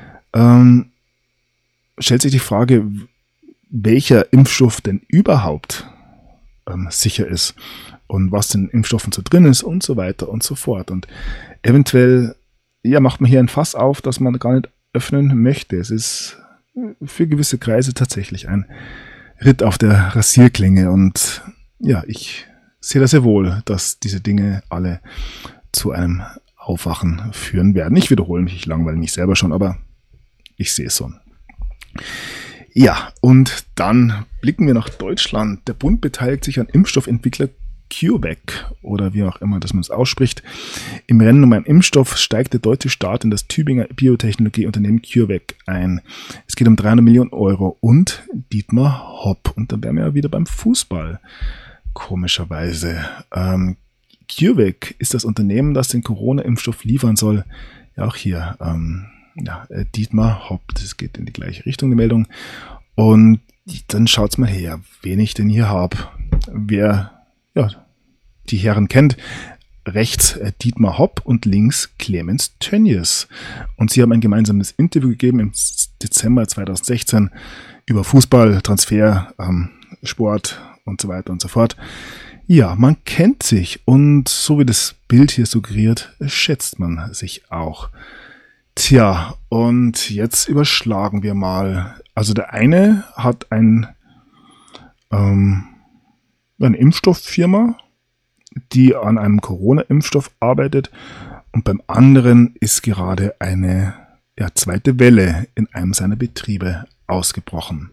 stellt sich die Frage, welcher Impfstoff denn überhaupt sicher ist und was in Impfstoffen so drin ist und so weiter und so fort. Und eventuell macht man hier ein Fass auf, das man gar nicht öffnen möchte. Es ist für gewisse Kreise tatsächlich ein Ritt auf der Rasierklinge, und ich sehe das sehr wohl, dass diese Dinge alle zu einem Aufwachen führen werden. Ich wiederhole mich, ich langweile mich selber schon, aber ich sehe es so. Ja, und dann blicken wir nach Deutschland. Der Bund beteiligt sich an Impfstoffentwickler CureVac, oder wie auch immer, dass man es ausspricht. Im Rennen um einen Impfstoff steigt der deutsche Staat in das Tübinger Biotechnologieunternehmen CureVac ein. Es geht um 300 Millionen Euro und Dietmar Hopp. Und dann wären wir ja wieder beim Fußball, komischerweise. CureVac ist das Unternehmen, das den Corona-Impfstoff liefern soll. Ja, auch hier, Dietmar Hopp, das geht in die gleiche Richtung, die Meldung. Und dann schaut's mal her, wen ich denn hier habe. Wer die Herren kennt, rechts Dietmar Hopp und links Clemens Tönnies. Und sie haben ein gemeinsames Interview gegeben im Dezember 2016 über Fußball, Transfer, Sport und so weiter und so fort. Ja, man kennt sich, und so wie das Bild hier suggeriert, schätzt man sich auch. Tja, und jetzt überschlagen wir mal. Also der eine hat ein eine Impfstofffirma, die an einem Corona-Impfstoff arbeitet. Und beim anderen ist gerade eine zweite Welle in einem seiner Betriebe ausgebrochen.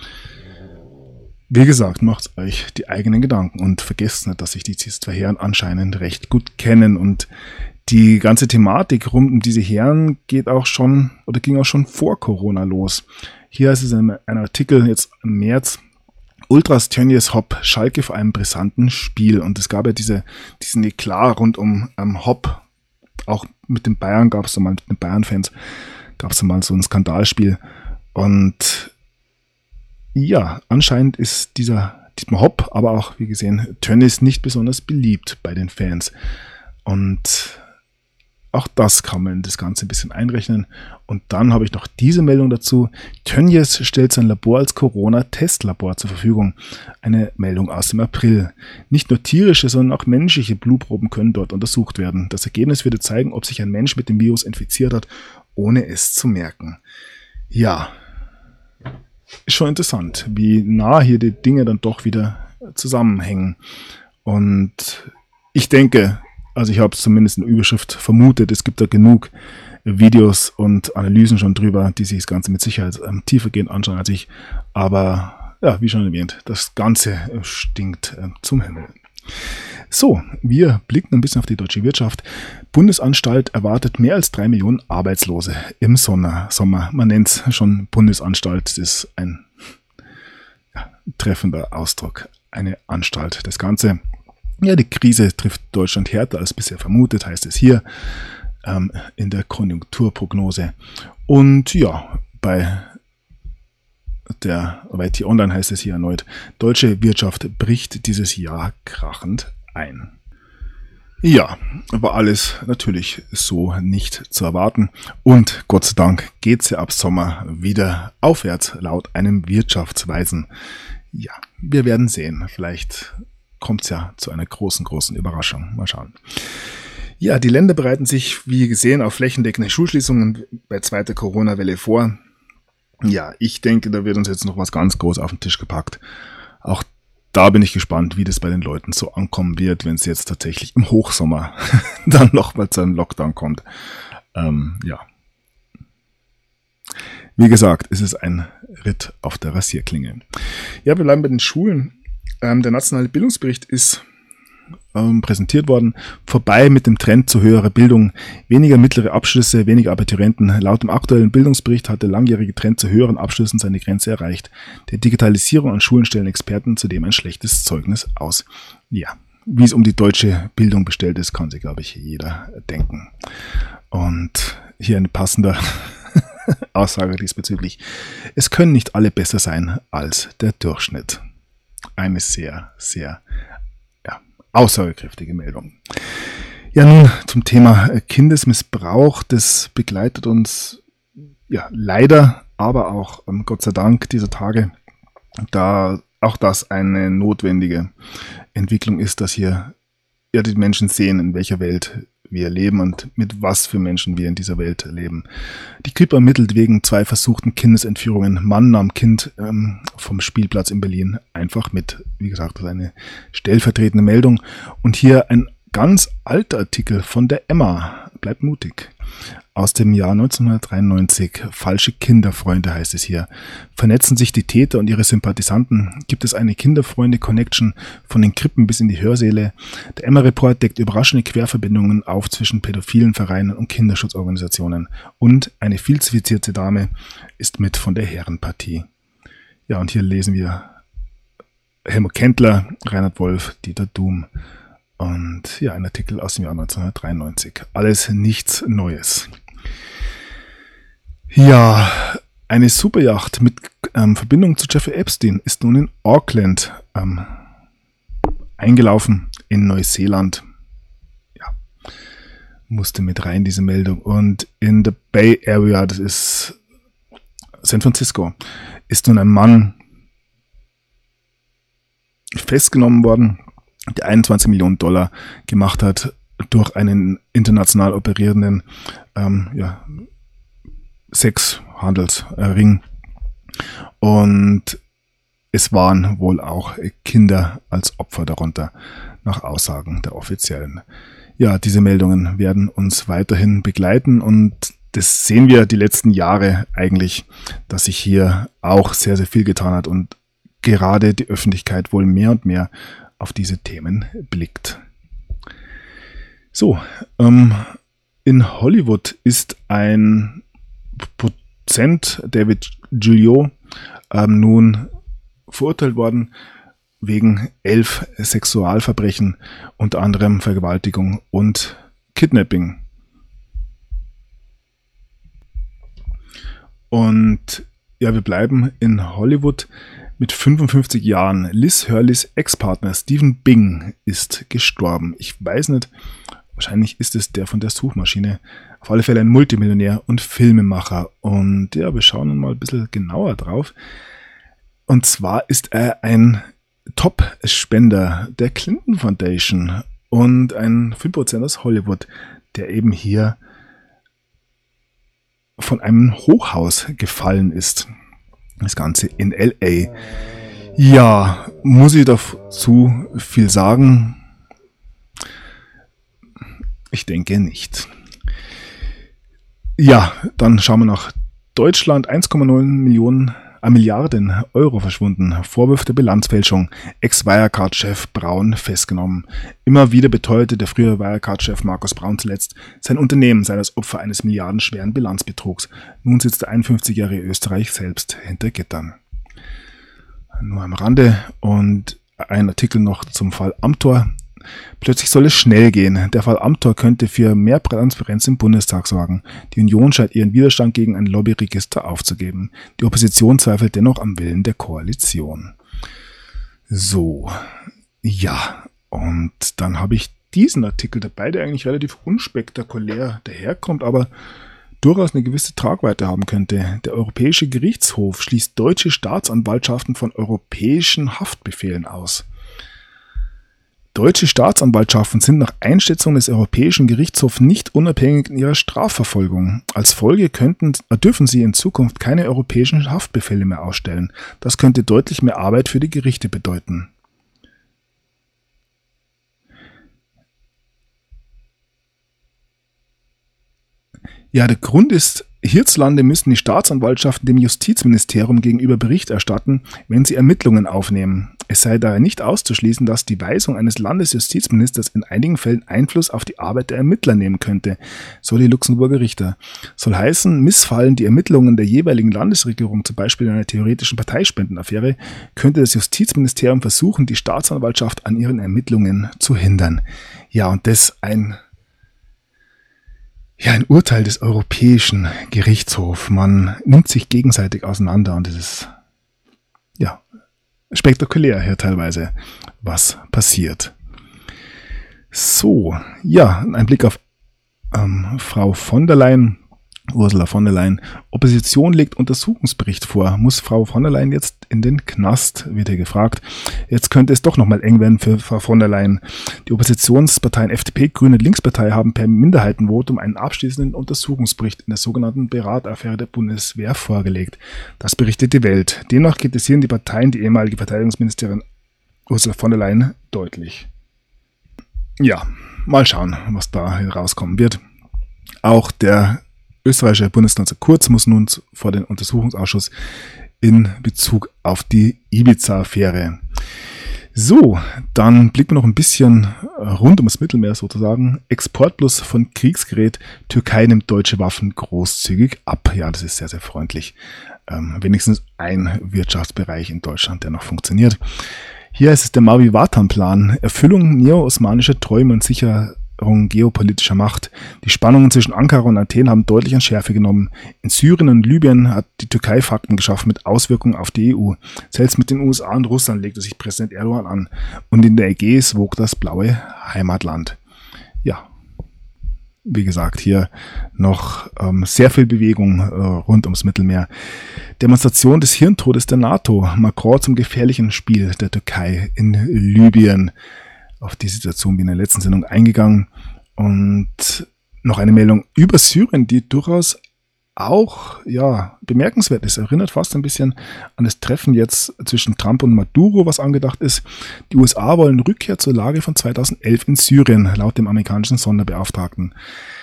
Wie gesagt, macht euch die eigenen Gedanken und vergesst nicht, dass sich die zwei Herren anscheinend recht gut kennen. Und die ganze Thematik rund um diese Herren ging auch schon vor Corona los. Hier ist es in einem Artikel jetzt im März: Ultras Tönnies Hopp, Schalke vor einem brisanten Spiel. Und es gab ja diesen Eklat rund um Hopp. Auch mit den Bayern gab es mal, mit den Bayern-Fans gab es mal so ein Skandalspiel. Und ja, anscheinend ist diesmal Hopp, aber auch, wie gesehen, Tönnies nicht besonders beliebt bei den Fans. Und auch das kann man in das Ganze ein bisschen einrechnen. Und dann habe ich noch diese Meldung dazu. Tönnies stellt sein Labor als Corona-Testlabor zur Verfügung. Eine Meldung aus dem April. Nicht nur tierische, sondern auch menschliche Blutproben können dort untersucht werden. Das Ergebnis würde zeigen, ob sich ein Mensch mit dem Virus infiziert hat, ohne es zu merken. Ja, ist schon interessant, wie nah hier die Dinge dann doch wieder zusammenhängen. Und ich denke, also ich habe es zumindest in der Überschrift vermutet, es gibt da genug Videos und Analysen schon drüber, die sich das Ganze mit Sicherheit tiefergehend anschauen als ich. Aber ja, wie schon erwähnt, das Ganze stinkt zum Himmel. So, wir blicken ein bisschen auf die deutsche Wirtschaft. Bundesanstalt erwartet mehr als 3 Millionen Arbeitslose im Sommer. Man nennt es schon Bundesanstalt, das ist ein treffender Ausdruck, eine Anstalt. Das Ganze, ja, die Krise trifft Deutschland härter als bisher vermutet, heißt es hier in der Konjunkturprognose. Und ja, bei T-Online heißt es hier erneut: Deutsche Wirtschaft bricht dieses Jahr krachend ein. Ja, war alles natürlich so nicht zu erwarten. Und Gott sei Dank geht es ja ab Sommer wieder aufwärts, laut einem Wirtschaftsweisen. Ja, wir werden sehen. Vielleicht kommt es ja zu einer großen Überraschung. Mal schauen. Ja, die Länder bereiten sich, wie gesehen, auf flächendeckende Schulschließungen bei zweiter Corona-Welle vor. Ja, ich denke, da wird uns jetzt noch was ganz groß auf den Tisch gepackt. Auch da bin ich gespannt, wie das bei den Leuten so ankommen wird, wenn es jetzt tatsächlich im Hochsommer dann nochmal zu einem Lockdown kommt. Ja. Wie gesagt, es ist ein Ritt auf der Rasierklinge. Ja, wir bleiben bei den Schulen. Der nationale Bildungsbericht ist präsentiert worden. Vorbei mit dem Trend zu höherer Bildung. Weniger mittlere Abschlüsse, weniger Abiturienten. Laut dem aktuellen Bildungsbericht hat der langjährige Trend zu höheren Abschlüssen seine Grenze erreicht. Der Digitalisierung an Schulen stellen Experten zudem ein schlechtes Zeugnis aus. Ja, wie es um die deutsche Bildung bestellt ist, kann sich, glaube ich, jeder denken. Und hier eine passende Aussage diesbezüglich: Es können nicht alle besser sein als der Durchschnitt. Eine sehr, sehr aussagekräftige Meldung. Ja, nun zum Thema Kindesmissbrauch. Das begleitet uns ja leider, aber auch Gott sei Dank dieser Tage, da auch das eine notwendige Entwicklung ist, dass hier ja die Menschen sehen, in welcher Welt wir leben und mit was für Menschen wir in dieser Welt leben. Die Kripo ermittelt wegen 2 versuchten Kindesentführungen. Mann nahm Kind vom Spielplatz in Berlin einfach mit. Wie gesagt, das ist eine stellvertretende Meldung. Und hier ein ganz alter Artikel von der Emma. Bleibt mutig. Aus dem Jahr 1993. Falsche Kinderfreunde heißt es hier. Vernetzen sich die Täter und ihre Sympathisanten? Gibt es eine Kinderfreunde-Connection von den Krippen bis in die Hörsäle? Der Emma-Report deckt überraschende Querverbindungen auf zwischen pädophilen Vereinen und Kinderschutzorganisationen. Und eine viel zitierte Dame ist mit von der Herrenpartie. Ja, und hier lesen wir Helmut Kendler, Reinhard Wolf, Dieter Duhm. Und ja, ein Artikel aus dem Jahr 1993. Alles nichts Neues. Ja, eine Superjacht mit Verbindung zu Jeffrey Epstein ist nun in Auckland eingelaufen in Neuseeland. Ja, musste mit rein diese Meldung. Und in der Bay Area, das ist San Francisco, ist nun ein Mann festgenommen worden, der 21 Millionen Dollar gemacht hat durch einen international operierenden Sexhandelsring. Und es waren wohl auch Kinder als Opfer darunter, nach Aussagen der Offiziellen. Ja, diese Meldungen werden uns weiterhin begleiten und das sehen wir die letzten Jahre eigentlich, dass sich hier auch sehr, sehr viel getan hat und gerade die Öffentlichkeit wohl mehr und mehr auf diese Themen blickt. So, in Hollywood ist ein Produzent, David Giglio, nun verurteilt worden wegen 11 Sexualverbrechen, unter anderem Vergewaltigung und Kidnapping. Und ja, wir bleiben in Hollywood mit 55 Jahren. Liz Hurleys Ex-Partner Stephen Bing ist gestorben. Ich weiß nicht, wahrscheinlich ist es der von der Suchmaschine. Auf alle Fälle ein Multimillionär und Filmemacher. Und ja, wir schauen mal ein bisschen genauer drauf. Und zwar ist er ein Top-Spender der Clinton Foundation und ein Filmproduzent aus Hollywood, der eben hier von einem Hochhaus gefallen ist. Das Ganze in LA. Ja, muss ich dazu viel sagen? Ich denke nicht. Ja, dann schauen wir nach Deutschland. 1,9 Milliarden Euro verschwunden. Vorwürfe der Bilanzfälschung. Ex-Wirecard-Chef Braun festgenommen. Immer wieder beteuerte der frühere Wirecard-Chef Markus Braun zuletzt, sein Unternehmen sei das Opfer eines milliardenschweren Bilanzbetrugs. Nun sitzt der 51-jährige Österreich selbst hinter Gittern. Nur am Rande und ein Artikel noch zum Fall Amthor. Plötzlich soll es schnell gehen. Der Fall Amthor könnte für mehr Transparenz im Bundestag sorgen. Die Union scheint ihren Widerstand gegen ein Lobbyregister aufzugeben. Die Opposition zweifelt dennoch am Willen der Koalition. So, ja, und dann habe ich diesen Artikel dabei, der eigentlich relativ unspektakulär daherkommt, aber durchaus eine gewisse Tragweite haben könnte. Der Europäische Gerichtshof schließt deutsche Staatsanwaltschaften von europäischen Haftbefehlen aus. Deutsche Staatsanwaltschaften sind nach Einschätzung des Europäischen Gerichtshofs nicht unabhängig in ihrer Strafverfolgung. Als Folge dürfen sie in Zukunft keine europäischen Haftbefehle mehr ausstellen. Das könnte deutlich mehr Arbeit für die Gerichte bedeuten. Ja, der Grund ist, hierzulande müssen die Staatsanwaltschaften dem Justizministerium gegenüber Bericht erstatten, wenn sie Ermittlungen aufnehmen. Es sei daher nicht auszuschließen, dass die Weisung eines Landesjustizministers in einigen Fällen Einfluss auf die Arbeit der Ermittler nehmen könnte, so die Luxemburger Richter. Soll heißen, missfallen die Ermittlungen der jeweiligen Landesregierung, zum Beispiel in einer theoretischen Parteispendenaffäre, könnte das Justizministerium versuchen, die Staatsanwaltschaft an ihren Ermittlungen zu hindern. Ja, und das ein Urteil des Europäischen Gerichtshofs. Man nimmt sich gegenseitig auseinander und es ist spektakulär hier teilweise, was passiert. So, ja, ein Blick auf Frau von der Leyen, Ursula von der Leyen. Opposition legt Untersuchungsbericht vor. Muss Frau von der Leyen jetzt in den Knast, wird hier gefragt. Jetzt könnte es doch nochmal eng werden für Frau von der Leyen. Die Oppositionsparteien FDP, Grüne und Linkspartei haben per Minderheitenvotum einen abschließenden Untersuchungsbericht in der sogenannten Berat-Affäre der Bundeswehr vorgelegt. Das berichtet die Welt. Demnach kritisieren die Parteien die ehemalige Verteidigungsministerin Ursula von der Leyen deutlich. Ja, mal schauen, was da herauskommen wird. Auch der österreichische Bundeskanzler Kurz muss nun vor den Untersuchungsausschuss in Bezug auf die Ibiza-Affäre. So, dann blicken wir noch ein bisschen rund ums Mittelmeer sozusagen. Exportplus von Kriegsgerät. Türkei nimmt deutsche Waffen großzügig ab. Ja, das ist sehr, sehr freundlich. Wenigstens ein Wirtschaftsbereich in Deutschland, der noch funktioniert. Hier ist es der Mavi-Vatan-Plan. Erfüllung neo-osmanischer Träume und Sicherung geopolitischer Macht. Die Spannungen zwischen Ankara und Athen haben deutlich an Schärfe genommen. In Syrien und Libyen hat die Türkei Fakten geschaffen mit Auswirkungen auf die EU. Selbst mit den USA und Russland legte sich Präsident Erdogan an. Und in der Ägäis wog das blaue Heimatland. Ja, wie gesagt, hier noch sehr viel Bewegung rund ums Mittelmeer. Demonstration des Hirntodes der NATO. Macron zum gefährlichen Spiel der Türkei in Libyen. Auf die Situation bin ich in der letzten Sendung eingegangen. Und noch eine Meldung über Syrien, die durchaus auch bemerkenswert ist. Erinnert fast ein bisschen an das Treffen jetzt zwischen Trump und Maduro, was angedacht ist. Die USA wollen Rückkehr zur Lage von 2011 in Syrien, laut dem amerikanischen Sonderbeauftragten.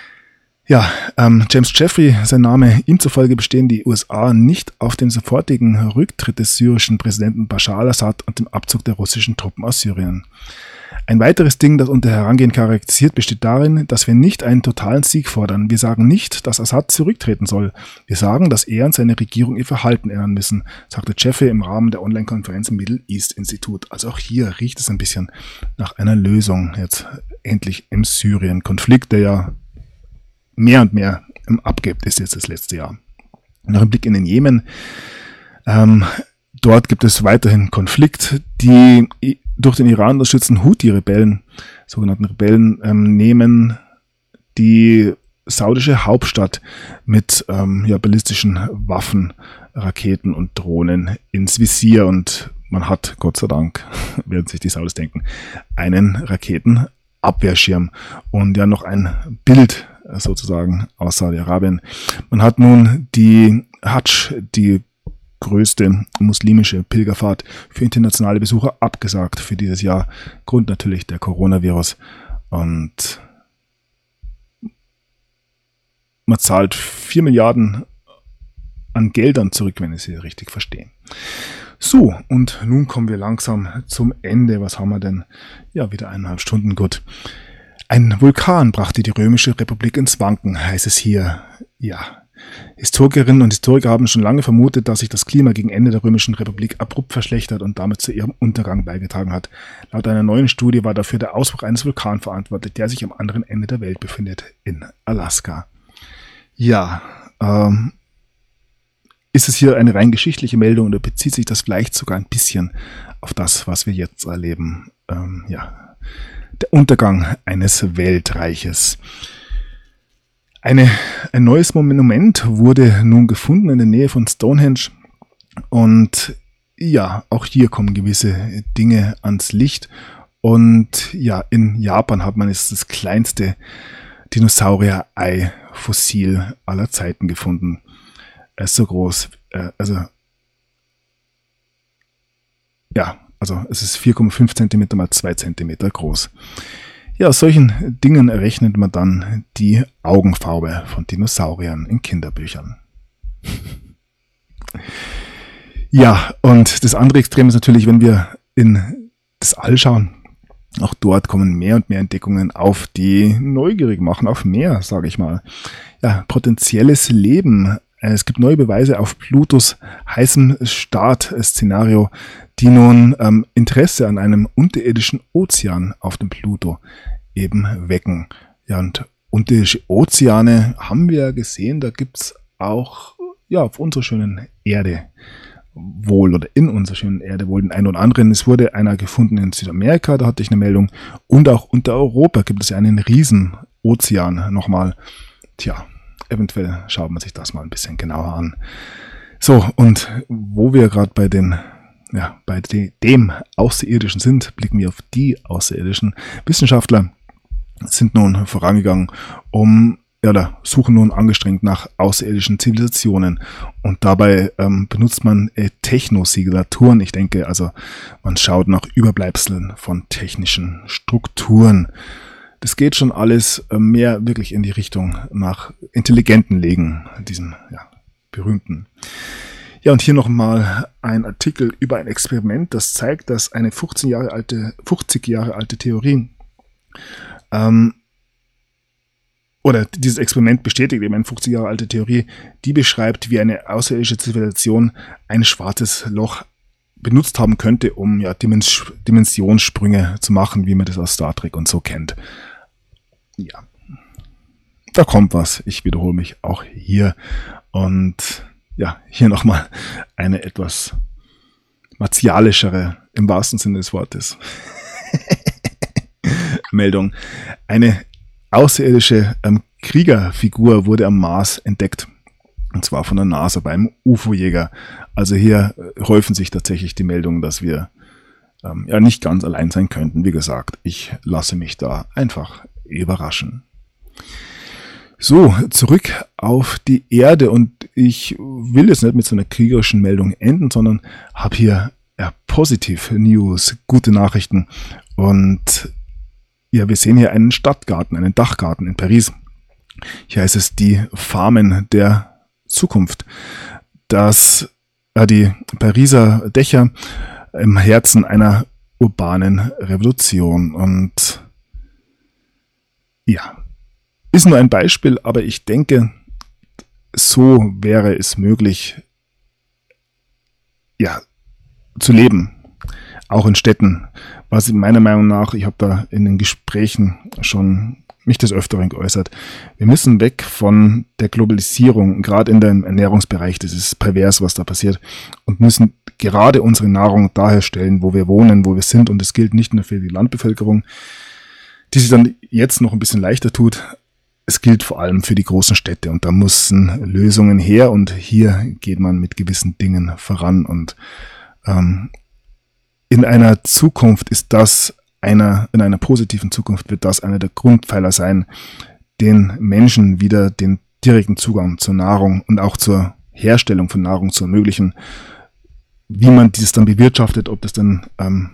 James Jeffrey, sein Name, ihm zufolge bestehen die USA nicht auf dem sofortigen Rücktritt des syrischen Präsidenten Bashar al-Assad und dem Abzug der russischen Truppen aus Syrien. Ein weiteres Ding, das unser Herangehen charakterisiert, besteht darin, dass wir nicht einen totalen Sieg fordern. Wir sagen nicht, dass Assad zurücktreten soll. Wir sagen, dass er und seine Regierung ihr Verhalten ändern müssen, sagte Jeffrey im Rahmen der Online-Konferenz im Middle East Institute. Also auch hier riecht es ein bisschen nach einer Lösung jetzt endlich im Syrien-Konflikt, der ja mehr und mehr abgibt, ist jetzt das letzte Jahr. Noch ein Blick in den Jemen. Dort gibt es weiterhin Konflikt. Die durch den Iran unterstützten Houthi-Rebellen, sogenannten Rebellen, nehmen die saudische Hauptstadt mit ballistischen Waffen, Raketen und Drohnen ins Visier. Und man hat, Gott sei Dank, werden sich die Saudis denken, einen Raketenabwehrschirm und ja noch ein Bild sozusagen aus Saudi-Arabien. Man hat nun die Hajj, die größte muslimische Pilgerfahrt für internationale Besucher, abgesagt für dieses Jahr. Grund natürlich der Coronavirus. Und man zahlt 4 Milliarden an Geldern zurück, wenn ich sie richtig verstehe. So, und nun kommen wir langsam zum Ende. Was haben wir denn? Ja, wieder 1,5 Stunden, gut. Ein Vulkan brachte die Römische Republik ins Wanken, heißt es hier. Ja, Historikerinnen und Historiker haben schon lange vermutet, dass sich das Klima gegen Ende der Römischen Republik abrupt verschlechtert und damit zu ihrem Untergang beigetragen hat. Laut einer neuen Studie war dafür der Ausbruch eines Vulkans verantwortlich, der sich am anderen Ende der Welt befindet, in Alaska. Ja, ist es hier eine rein geschichtliche Meldung oder bezieht sich das vielleicht sogar ein bisschen auf das, was wir jetzt erleben? Der Untergang eines Weltreiches. Ein neues Monument wurde nun gefunden in der Nähe von Stonehenge und ja, auch hier kommen gewisse Dinge ans Licht und ja, in Japan hat man jetzt das kleinste Dinosaurier-Ei-Fossil aller Zeiten gefunden. Er ist so groß, also es ist 4,5 cm mal 2 cm groß. Ja, aus solchen Dingen errechnet man dann die Augenfarbe von Dinosauriern in Kinderbüchern. Ja, und das andere Extrem ist natürlich, wenn wir in das All schauen. Auch dort kommen mehr und mehr Entdeckungen auf, die neugierig machen, auf mehr, sage ich mal. Ja, potenzielles Leben. Es gibt neue Beweise auf Plutos heißem Start-Szenario, die nun Interesse an einem unterirdischen Ozean auf dem Pluto eben wecken. Ja, und unterirdische Ozeane haben wir ja gesehen, da gibt's auch auf unserer schönen Erde wohl oder in unserer schönen Erde wohl den einen oder anderen. Es wurde einer gefunden in Südamerika, da hatte ich eine Meldung. Und auch unter Europa gibt es ja einen riesen Ozean nochmal. Tja, eventuell schaut man sich das mal ein bisschen genauer an. So, und wo wir gerade bei dem Außerirdischen sind, blicken wir auf die außerirdischen. Wissenschaftler sind nun vorangegangen, suchen nun angestrengt nach außerirdischen Zivilisationen. Und dabei benutzt man Technosignaturen. Ich denke, also man schaut nach Überbleibseln von technischen Strukturen. Das geht schon alles mehr wirklich in die Richtung nach intelligenten Leben, diesem berühmten. Ja, und hier nochmal ein Artikel über ein Experiment, das zeigt, dass eine 50 Jahre alte Theorie oder dieses Experiment bestätigt eben eine 50 Jahre alte Theorie, die beschreibt, wie eine außerirdische Zivilisation ein schwarzes Loch benutzt haben könnte, um Dimensionssprünge zu machen, wie man das aus Star Trek und so kennt. Ja, da kommt was. Ich wiederhole mich auch hier. Und ja, hier nochmal eine etwas martialischere, im wahrsten Sinne des Wortes, Meldung. Eine außerirdische Kriegerfigur wurde am Mars entdeckt. Und zwar von der NASA beim UFO-Jäger. Also hier häufen sich tatsächlich die Meldungen, dass wir nicht ganz allein sein könnten. Wie gesagt, ich lasse mich da einfach überraschen. So, zurück auf die Erde, und ich will jetzt nicht mit so einer kriegerischen Meldung enden, sondern habe hier positive News, gute Nachrichten. Und ja, wir sehen hier einen Stadtgarten, einen Dachgarten in Paris. Hier heißt es die Farmen der Zukunft. Die Pariser Dächer im Herzen einer urbanen Revolution. Und ja, ist nur ein Beispiel, aber ich denke, so wäre es möglich, ja, zu leben, auch in Städten. Was meiner Meinung nach, ich habe da in den Gesprächen schon mich des Öfteren geäußert, wir müssen weg von der Globalisierung, gerade in dem Ernährungsbereich, das ist pervers, was da passiert, und müssen gerade unsere Nahrung da herstellen, wo wir wohnen, wo wir sind, und das gilt nicht nur für die Landbevölkerung, die sich dann jetzt noch ein bisschen leichter tut. Es gilt vor allem für die großen Städte, und da müssen Lösungen her, und hier geht man mit gewissen Dingen voran, und in einer Zukunft ist das in einer positiven Zukunft wird das einer der Grundpfeiler sein, den Menschen wieder den direkten Zugang zur Nahrung und auch zur Herstellung von Nahrung zu ermöglichen. Wie man dieses dann bewirtschaftet, ob das dann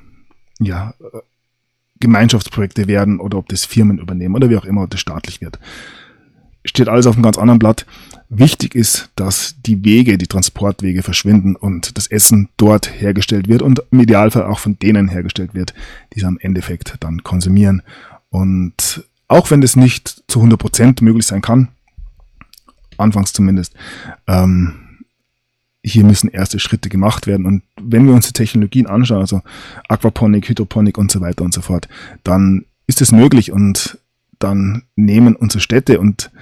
Gemeinschaftsprojekte werden oder ob das Firmen übernehmen oder wie auch immer, ob das staatlich wird, steht alles auf einem ganz anderen Blatt. Wichtig ist, dass die Transportwege verschwinden und das Essen dort hergestellt wird und im Idealfall auch von denen hergestellt wird, die es am Endeffekt dann konsumieren. Und auch wenn das nicht zu 100% möglich sein kann, anfangs zumindest, hier müssen erste Schritte gemacht werden. Und wenn wir uns die Technologien anschauen, also Aquaponik, Hydroponik und so weiter und so fort, dann ist es möglich, und dann nehmen unsere Städte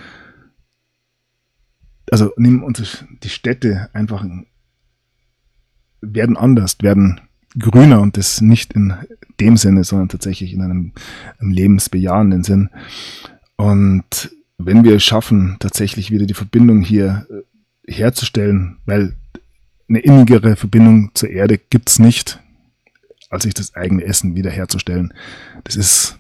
die Städte einfach, werden anders, werden grüner, und das nicht in dem Sinne, sondern tatsächlich in einem lebensbejahenden Sinn. Und wenn wir es schaffen, tatsächlich wieder die Verbindung hier herzustellen, weil eine innigere Verbindung zur Erde gibt's nicht, als sich das eigene Essen wieder herzustellen. Das ist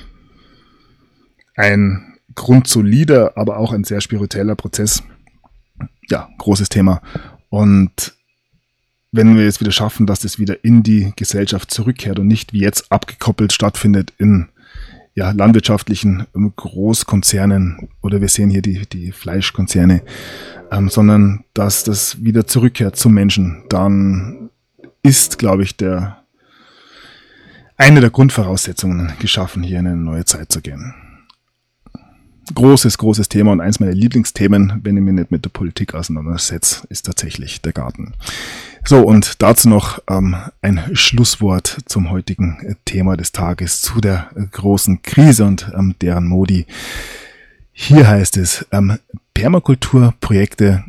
ein grundsolider, aber auch ein sehr spiritueller Prozess. Ja, großes Thema. Und wenn wir jetzt wieder schaffen, dass das wieder in die Gesellschaft zurückkehrt und nicht wie jetzt abgekoppelt stattfindet in landwirtschaftlichen Großkonzernen, oder wir sehen hier die Fleischkonzerne, sondern dass das wieder zurückkehrt zum Menschen, dann ist, glaube ich, eine der Grundvoraussetzungen geschaffen, hier in eine neue Zeit zu gehen. Großes Thema, und eins meiner Lieblingsthemen, wenn ich mich nicht mit der Politik auseinandersetze, ist tatsächlich der Garten. So, und dazu noch ein Schlusswort zum heutigen Thema des Tages, zu der großen Krise und deren Modi. Hier heißt es, Permakulturprojekte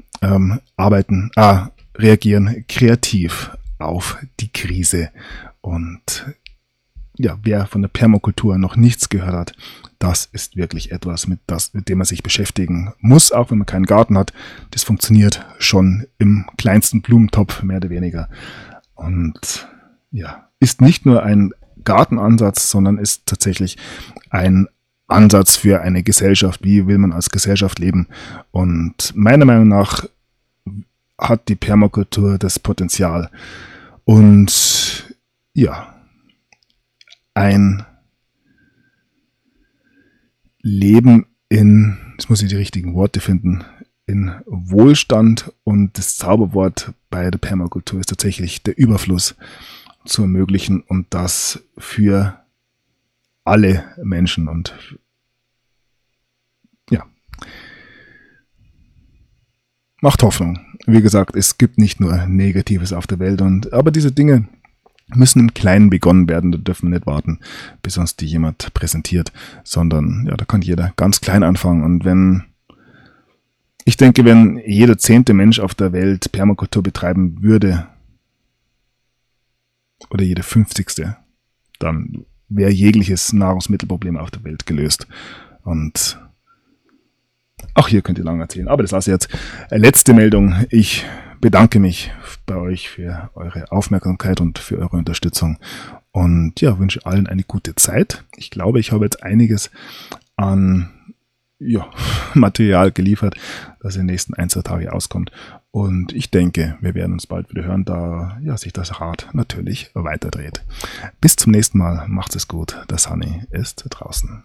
reagieren kreativ auf die Krise. Und ja, wer von der Permakultur noch nichts gehört hat, das ist wirklich etwas, mit dem man sich beschäftigen muss, auch wenn man keinen Garten hat. Das funktioniert schon im kleinsten Blumentopf, mehr oder weniger. Und ja, ist nicht nur ein Gartenansatz, sondern ist tatsächlich ein Ansatz für eine Gesellschaft. Wie will man als Gesellschaft leben? Und meiner Meinung nach hat die Permakultur das Potenzial. Und ja, ein Leben jetzt muss ich die richtigen Worte finden, in Wohlstand, und das Zauberwort bei der Permakultur ist tatsächlich der Überfluss zu ermöglichen, und das für alle Menschen. Und ja, macht Hoffnung. Wie gesagt, es gibt nicht nur Negatives auf der Welt, aber diese Dinge müssen im Kleinen begonnen werden. Da dürfen wir nicht warten, bis uns die jemand präsentiert, sondern da kann jeder ganz klein anfangen. Und wenn jeder 10. Mensch auf der Welt Permakultur betreiben würde, oder jeder 50., dann wäre jegliches Nahrungsmittelproblem auf der Welt gelöst. Und auch hier könnt ihr lange erzählen, aber das war's jetzt. Letzte Meldung. Ich bedanke mich bei euch für eure Aufmerksamkeit und für eure Unterstützung, und wünsche allen eine gute Zeit. Ich glaube, ich habe jetzt einiges an ja, Material geliefert, das in den nächsten 1, 2 Tage auskommt. Und ich denke, wir werden uns bald wieder hören, da ja, sich das Rad natürlich weiterdreht. Bis zum nächsten Mal. Macht's es gut. Der Sunny ist draußen.